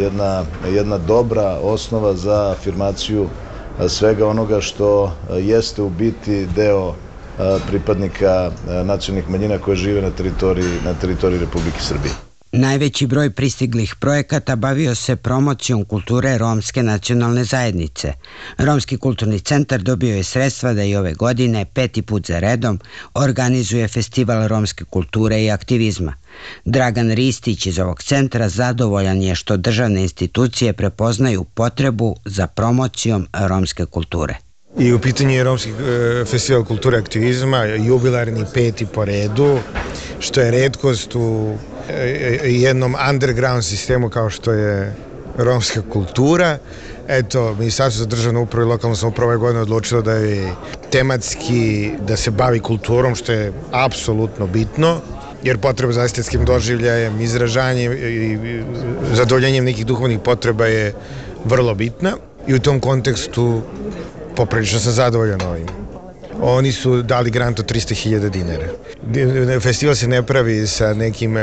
jedna dobra osnova za afirmaciju svega onoga što jeste u biti deo pripadnika nacionalnih manjina koje žive na teritoriji Republike Srbije. Najveći broj pristiglih projekata bavio se promocijom kulture romske nacionalne zajednice. Romski kulturni centar dobio je sredstva da i ove godine, 5. put za redom, organizuje festival romske kulture i aktivizma. Dragan Ristić iz ovog centra zadovoljan je što državne institucije prepoznaju potrebu za promocijom romske kulture. I u pitanju je Romski festival kulture i aktivizma, jubilarni 5. po redu, što je retkost u jednom underground sistemu kao što je romska kultura. Eto, Ministarstvo za državnu upravu i lokalnu samoupravu ove godine odlučilo da je tematski da se bavi kulturom, što je apsolutno bitno, jer potreba za estetskim doživljajem, izražanjem i zadovoljenjem nekih duhovnih potreba je vrlo bitna i u tom kontekstu poprilično sam zadovoljan ovim. Oni su dali grant od 300.000 dinara. Festival se ne pravi sa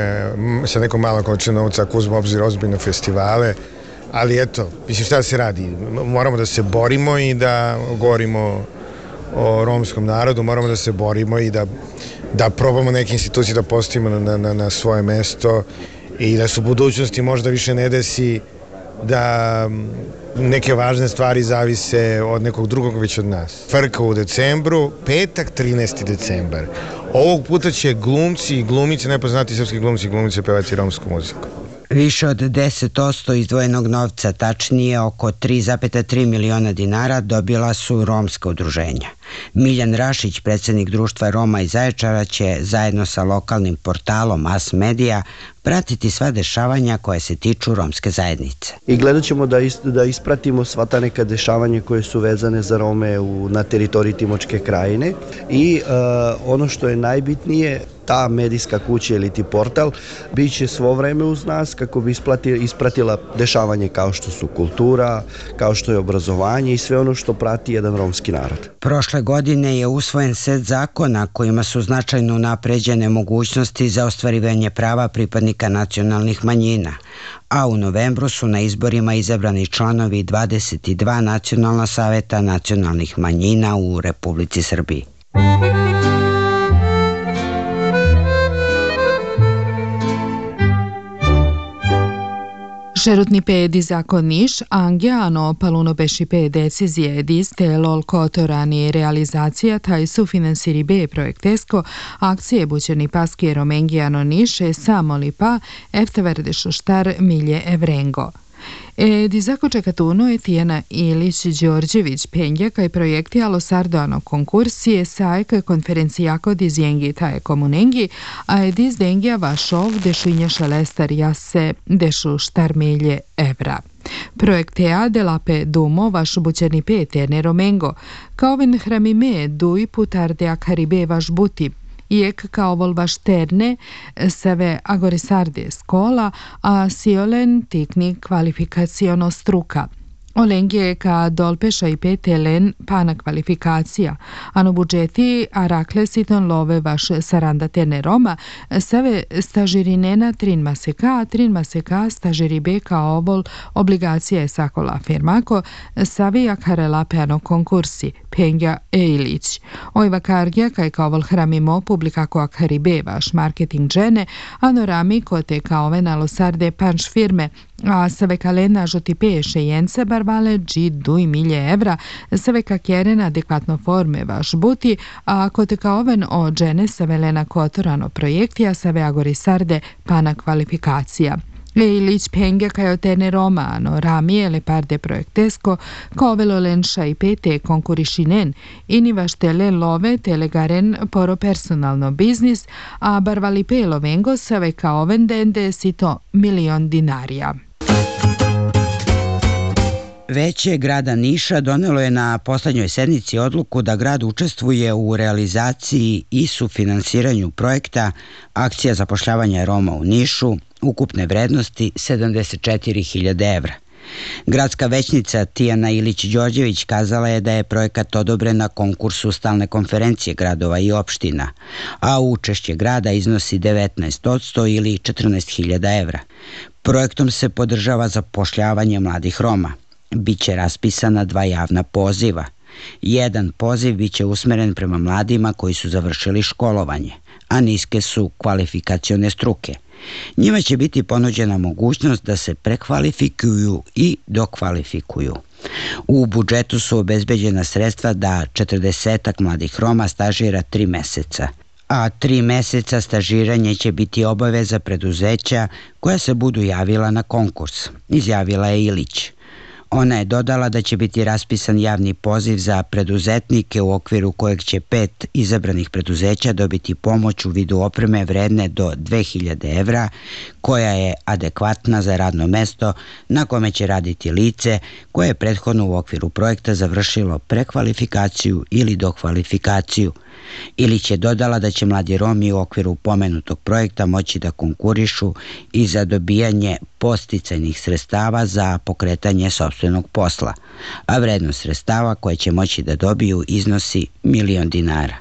nekom malom količinom novca ako uzmemo obzir ozbiljne festivale, ali eto, mislim šta se radi? Moramo da se borimo i da govorimo o romskom narodu, moramo da se borimo i da probamo neke institucije da postavimo na svoje mesto i da se u budućnosti možda više ne desi da neke važne stvari zavise od nekog drugog već od nas. Frka u decembru, petak 13. decembar. Ovog puta će glumci i glumice, nepoznati srpski glumci i glumice pevati romsku muziku. Više od 10% izdvojenog novca, tačnije oko 3,3 miliona dinara, dobila su romska udruženja. Miljan Rašić, predsjednik Društva Roma iz Zaječara, će zajedno sa lokalnim portalom As Media pratiti sva dešavanja koje se tiču romske zajednice. I gledat ćemo da ispratimo sva ta neka dešavanja koje su vezane za Rome na teritoriji Timočke krajine i ono što je najbitnije, ta medijska kuća ili ti portal bit će svo vreme uz nas kako bi ispratila dešavanje kao što su kultura, kao što je obrazovanje i sve ono što prati jedan romski narod. Prošle godine je usvojen set zakona kojima su značajno unapređene mogućnosti za ostvarivanje prava pripadnika nacionalnih manjina, a u novembru su na izborima izabrani članovi 22 nacionalna saveta nacionalnih manjina u Republici Srbiji. Šerutni pedi zakon Niš, angeano paluno beši pe decizije diste lol kotorani realizacija taj su finansiri B projektesko akcije bućeni paske romengiano Niše samoli pa efteverdešu štar milje evrengo. Di zakočekatuno je Tijena Ilić-Đorđević penja kaj projekti alo sardoano konkursije sajka konferencijako dizjengi taje komunengi, a diz dengija vašov dešinja šalestar jase dešu štarmelje evra. Projektea de lape dumo vaš bućeni pete neromengo, kao ven hramime duj putarde akaribe vaš buti, iek kao vol vaš terne save agorisarde skola, a siolen tikni kvalifikaciono struka. Olengje ka dolpeša i petelen pana kvalifikacija, ano budžeti arakle siton love vaš sarandatene Roma, save stažirinena trin maseka stažiri be kao ovol obligacija je sakola firmako, save jakarela peano konkursi, penja Eilić. Ojva kargija kaj kao ovol hramimo publikako akaribe vaš marketing džene, ano rami kote kao ove nalosarde panš firme, a save kalena žoti peše jence barvale dži duj milje evra, save kakjeren adekvatno forme vaš buti, a ako te kao oven o džene save lena kotorano projektija, save agorisarde pana kvalifikacija. Ilić penge kaj otene romano, ramije le parde projektesko, kovelo lenša i pete konkurišinen, ini vaš tele love telegaren poro personalno biznis, a barvali pelo vengo save kao oven dende sito milion dinarija. Veće grada Niša donelo je na poslednjoj sednici odluku da grad učestvuje u realizaciji i sufinansiranju projekta Akcija zapošljavanja Roma u Nišu, ukupne vrednosti 74.000 evra. Gradska većnica Tijana Ilić-Đorđević kazala je da je projekat odobren na konkursu stalne konferencije gradova i opština, a učešće grada iznosi 19% ili 14.000 evra. Projektom se podržava zapošljavanje mladih Roma. Biće raspisana 2 javna poziva. Jedan poziv biće usmeren prema mladima koji su završili školovanje, a niske su kvalifikacione struke. Njima će biti ponuđena mogućnost da se prekvalifikuju i dokvalifikuju. U budžetu su obezbeđena sredstva da 40 mladih Roma stažira 3 meseca, a 3 meseca stažiranje će biti obaveza preduzeća koja se budu javila na konkurs, izjavila je Ilić. Ona je dodala da će biti raspisan javni poziv za preduzetnike u okviru kojeg će 5 izabranih preduzeća dobiti pomoć u vidu opreme vredne do 2000 evra, koja je adekvatna za radno mesto na kome će raditi lice koje je prethodno u okviru projekta završilo prekvalifikaciju ili dokvalifikaciju. Ilić je dodala da će mladi Romi u okviru pomenutog projekta moći da konkurišu i za dobijanje podsticajnih sredstava za pokretanje sopstvenog posla, a vrednost sredstava koje će moći da dobiju iznosi 1.000.000 dinara.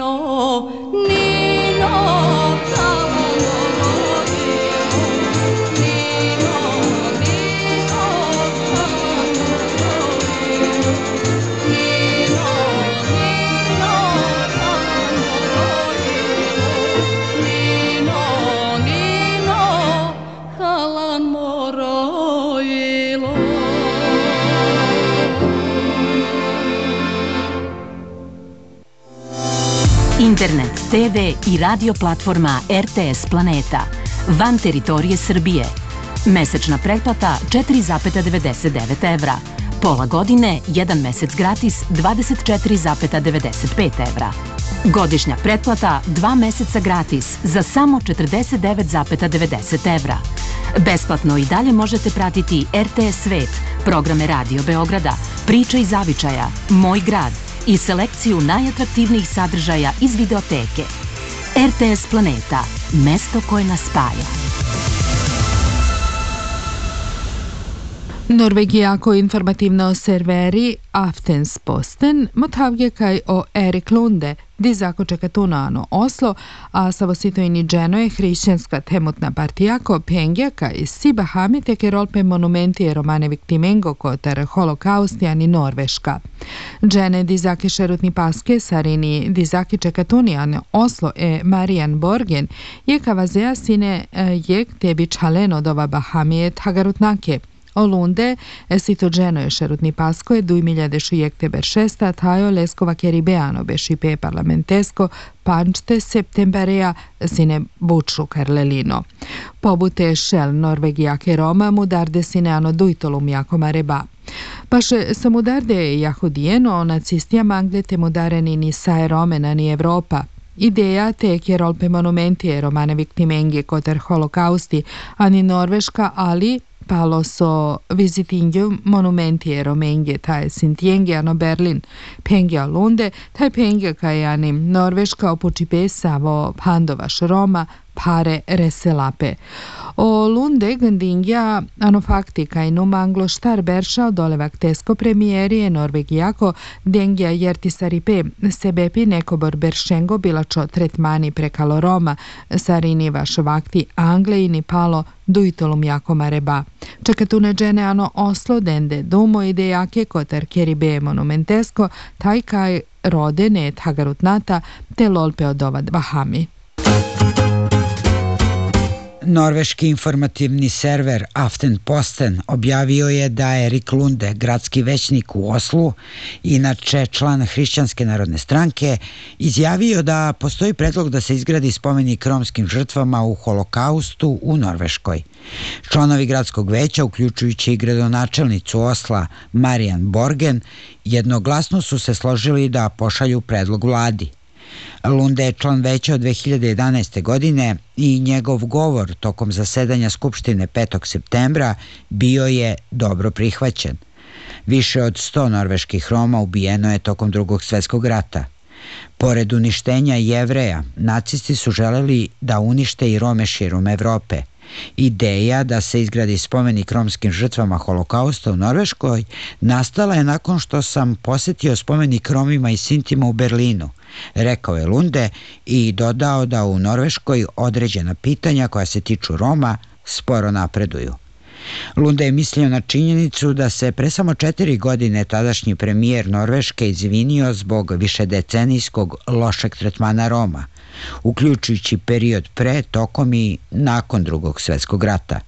Internet, TV i radio platforma RTS Planeta. Van teritorije Srbije. Mesečna pretplata 4,99 evra. Pola godine, 1 mesec gratis 24,95 evra. Godišnja pretplata 2 meseca gratis za samo 49,90 evra. Besplatno i dalje možete pratiti RTS Svet, programe Radio Beograda, Priče iz zavičaja, Moj grad i selekciju najatraktivnijih sadržaja iz videoteke. RTS Planeta, mesto koje nas spaja. Norvegijako informativno serveri Aftenposten mottagge o Erik Lunde, disakočekatunaano Oslo, a savositoinigeno hrišćanska temutna partijako pengjaka iz Sibahami teke rolpe monumenti romane viktimengo kotar holokaustijani Norveška. Džene dizaki šerutni paske sarini dizaki čekatunijan Oslo Marian Borgen je kavazea sine jek tebi čaleno dova Bahamije tagarutnake. Olunde, sitođeno je šerutni pasko je 2006 tajo leskova keribeano bešipe parlamentesko pančte septemberea sine bučru karlelino. Pobute šel Norvegijake Roma mudarde sine ano dujtolum jako mareba. Paše samudarde jahudijeno nacistija manglete mudareni ni sae Romena ni Evropa. Ideja tek je rolpe monumenti romane viktimengi koter holokausti, ani Norveška, ali palo so visitingju monumenti romenge taj sintienge ano Berlin, penge Lunde, taj penge kajani Norveška opučipe savo pandovaš Roma, pare reselape. O Lunde gandingja ano fakti kaj numanglo štar berša dolevak tesko premijerije Norvegijako dengja jertisaripe sebepi nekobor beršengo bilačo tretmani prekalo Roma sarini vaš vakti Anglejini palo dujtolum jako mareba. Čekatune džene ano Oslo dende dumo idejake kotar keribe monumentesko taj kaj rode ne tagarutnata te lolpe odovad Bahami. Norveški informativni server Aftenposten objavio je da je Erik Lunde, gradski većnik u Oslu, inače član Hrišćanske narodne stranke, izjavio da postoji predlog da se izgradi spomenik romskim žrtvama u holokaustu u Norveškoj. Članovi gradskog veća, uključujući i gradonačelnicu Osla Marian Borgen, jednoglasno su se složili da pošalju predlog vladi. Lunde je član veća od 2011. godine i njegov govor tokom zasedanja Skupštine 5. septembra bio je dobro prihvaćen. Više od 100 norveških Roma ubijeno je tokom Drugog svjetskog rata. Pored uništenja Jevreja, nacisti su želeli da unište i Rome širom Evrope. Ideja da se izgradi spomenik romskim žrtvama holokausta u Norveškoj nastala je nakon što sam posjetio spomenik Romima i Sintima u Berlinu, rekao je Lunde i dodao da u Norveškoj određena pitanja koja se tiču Roma sporo napreduju. Lunde je mislio na činjenicu da se pre samo 4 godine tadašnji premijer Norveške izvinio zbog višedecenijskog lošeg tretmana Roma, uključujući period pre, tokom i nakon Drugog svjetskog rata.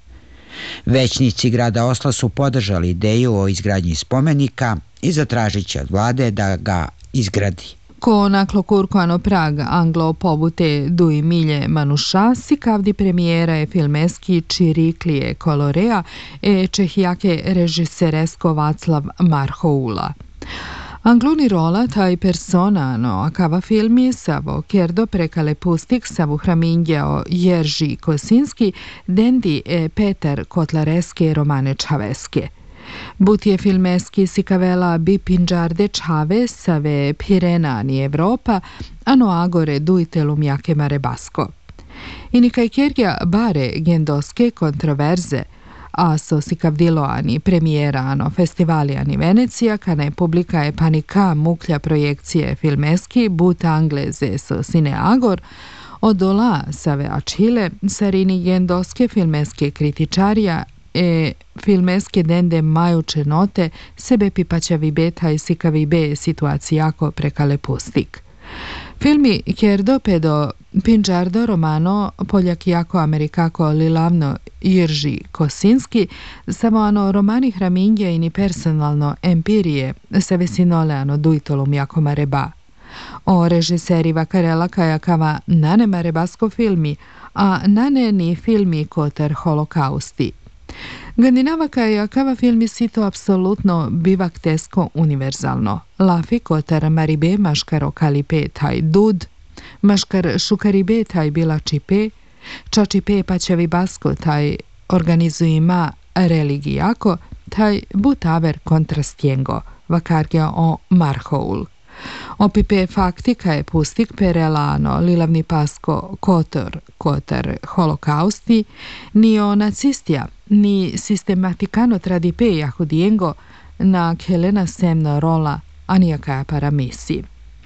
Većnici grada Osla su podržali ideju o izgradnji spomenika i zatražit će od vlade da ga izgradi. Ko naklokurkoano Prag anglo pobute dui milje manušasi kavdi premijera je filmeski Čiriklije Kolorea čehijake režiseresko Václav Marhoula. Angluni rola taj personano akava filmi savo kerdo prekale pustik savu hramingjao Jerži Kosinski dendi Petar Kotlareske romane Čaveske. Butje filmeski si kavela bi pinđarde Čave save Pirenani Evropa, ano agore dujtelum jake mare basko. I nikaj kerja bare gendoske kontroverze, aso si cavdiloani premierano festivaliani Venecija, cane publicae panica muclia projekcije filmeski but anglese so sine agor, odola save acile, sarini gendoske filmeske kritičarija e filmeske dende majuče note sebe pipaćavi beta i sikavi be situacijako prekale pustik. Filmi Kjerdo pedo Pinđardo romano Poljakijako Amerikako Lilavno Jirži Kosinski samo ano romani hramingje i ni personalno empirije se vesinoleano dujtolum jako mareba. O režiseri Vakarela kajakava nane marebasko filmi, a nane ni filmi koter holokausti. Gandinava kajakava filmi sito apsolutno bivak tesko univerzalno. Lafi koter maribe maškaro kalipe taj dud, maškar šukaribe taj bila čipe, čačipe paćevi basko taj organizujima religijako, taj butaver kontrastjengo, vakargja o marhoul. Opipe faktika je pustik perelano lilavni pasko kotor holokausti, ni o nacistija, ni sistematikano tradipe jahudijengo na kelena semno rola anijakaja para misi.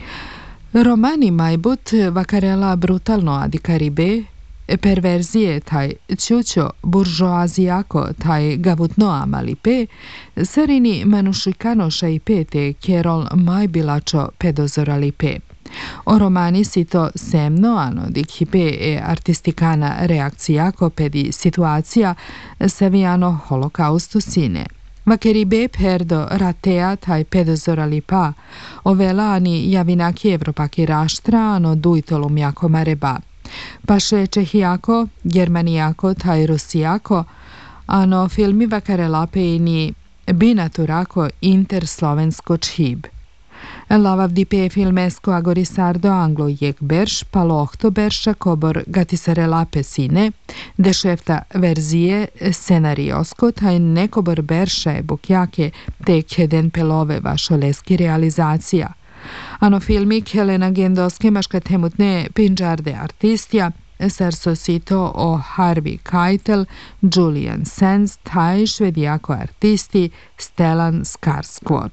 Romani majbut Vakarela brutalno adikaribe, perverzije taj čučo buržoazijako taj gavutno amalipe, sarini manušikano šaipe te kerol majbilačo pedozoralipe. O romani si to semno ano dikhipe e artistikana reakcijako pedi situacija savijano holokaustu sine. Vakeribe perdo ratea taj pedozoralipa, ovela ani javinaki evropaki raštra ano dujtolum jako mareba. Paše čehijako, germanijako taj rusijako, ano filmi Vakarelape ni binaturako interslovensko čhib. Lavavdipe filmesko agorisardo anglo jek berš, palohto berša kobor gatisarelape sine, dešefta verzije scenariosko taj nekobor berša je bukjake te keden pelove vašoleski realizacija. Ano filmi Helena gendoske maška temutne pinđarde artistija, sarso sito o Harvey Keitel, Julian Sands, taj švedijako artisti Stellan Skarsgård.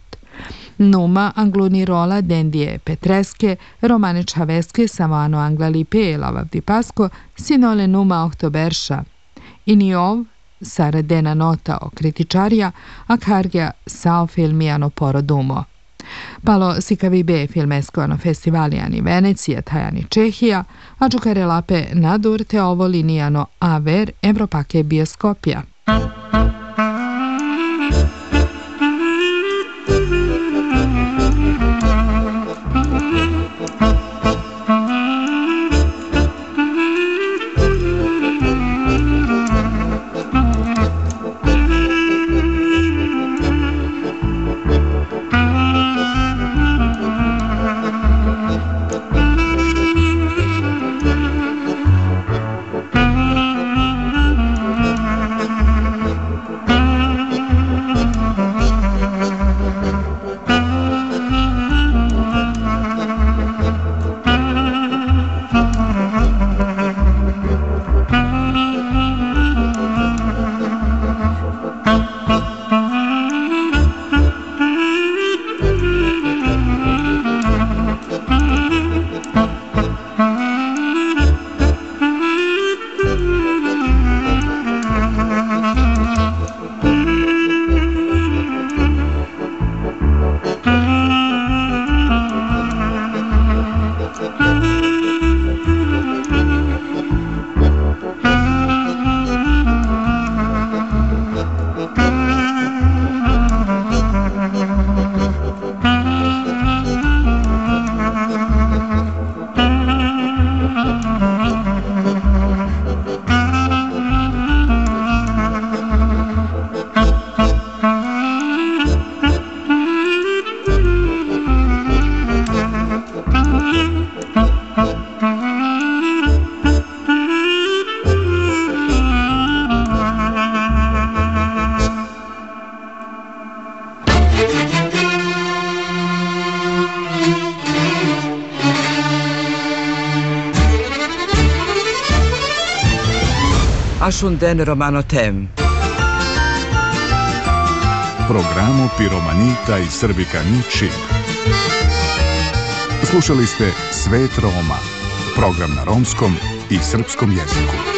Numa angluni rola Dendije Petreske, Romane Čaveske, Savano Anglalipe, Lavavdi Pasko, sinole Numa Oktoberša. Iniov, Saradena nota o kritičarija, a Kargja sao filmijano porodumo. Palo sikavibe filmesko ano festivalijani Venecija, tajani Čehija, a Džukarelape nadurte ovo linijano aver Evropake bioskopija. Ašun den romano tem. Programo Piromanita i Srbika Ničim. Slušali ste Svet Roma, program na romskom i srpskom jeziku.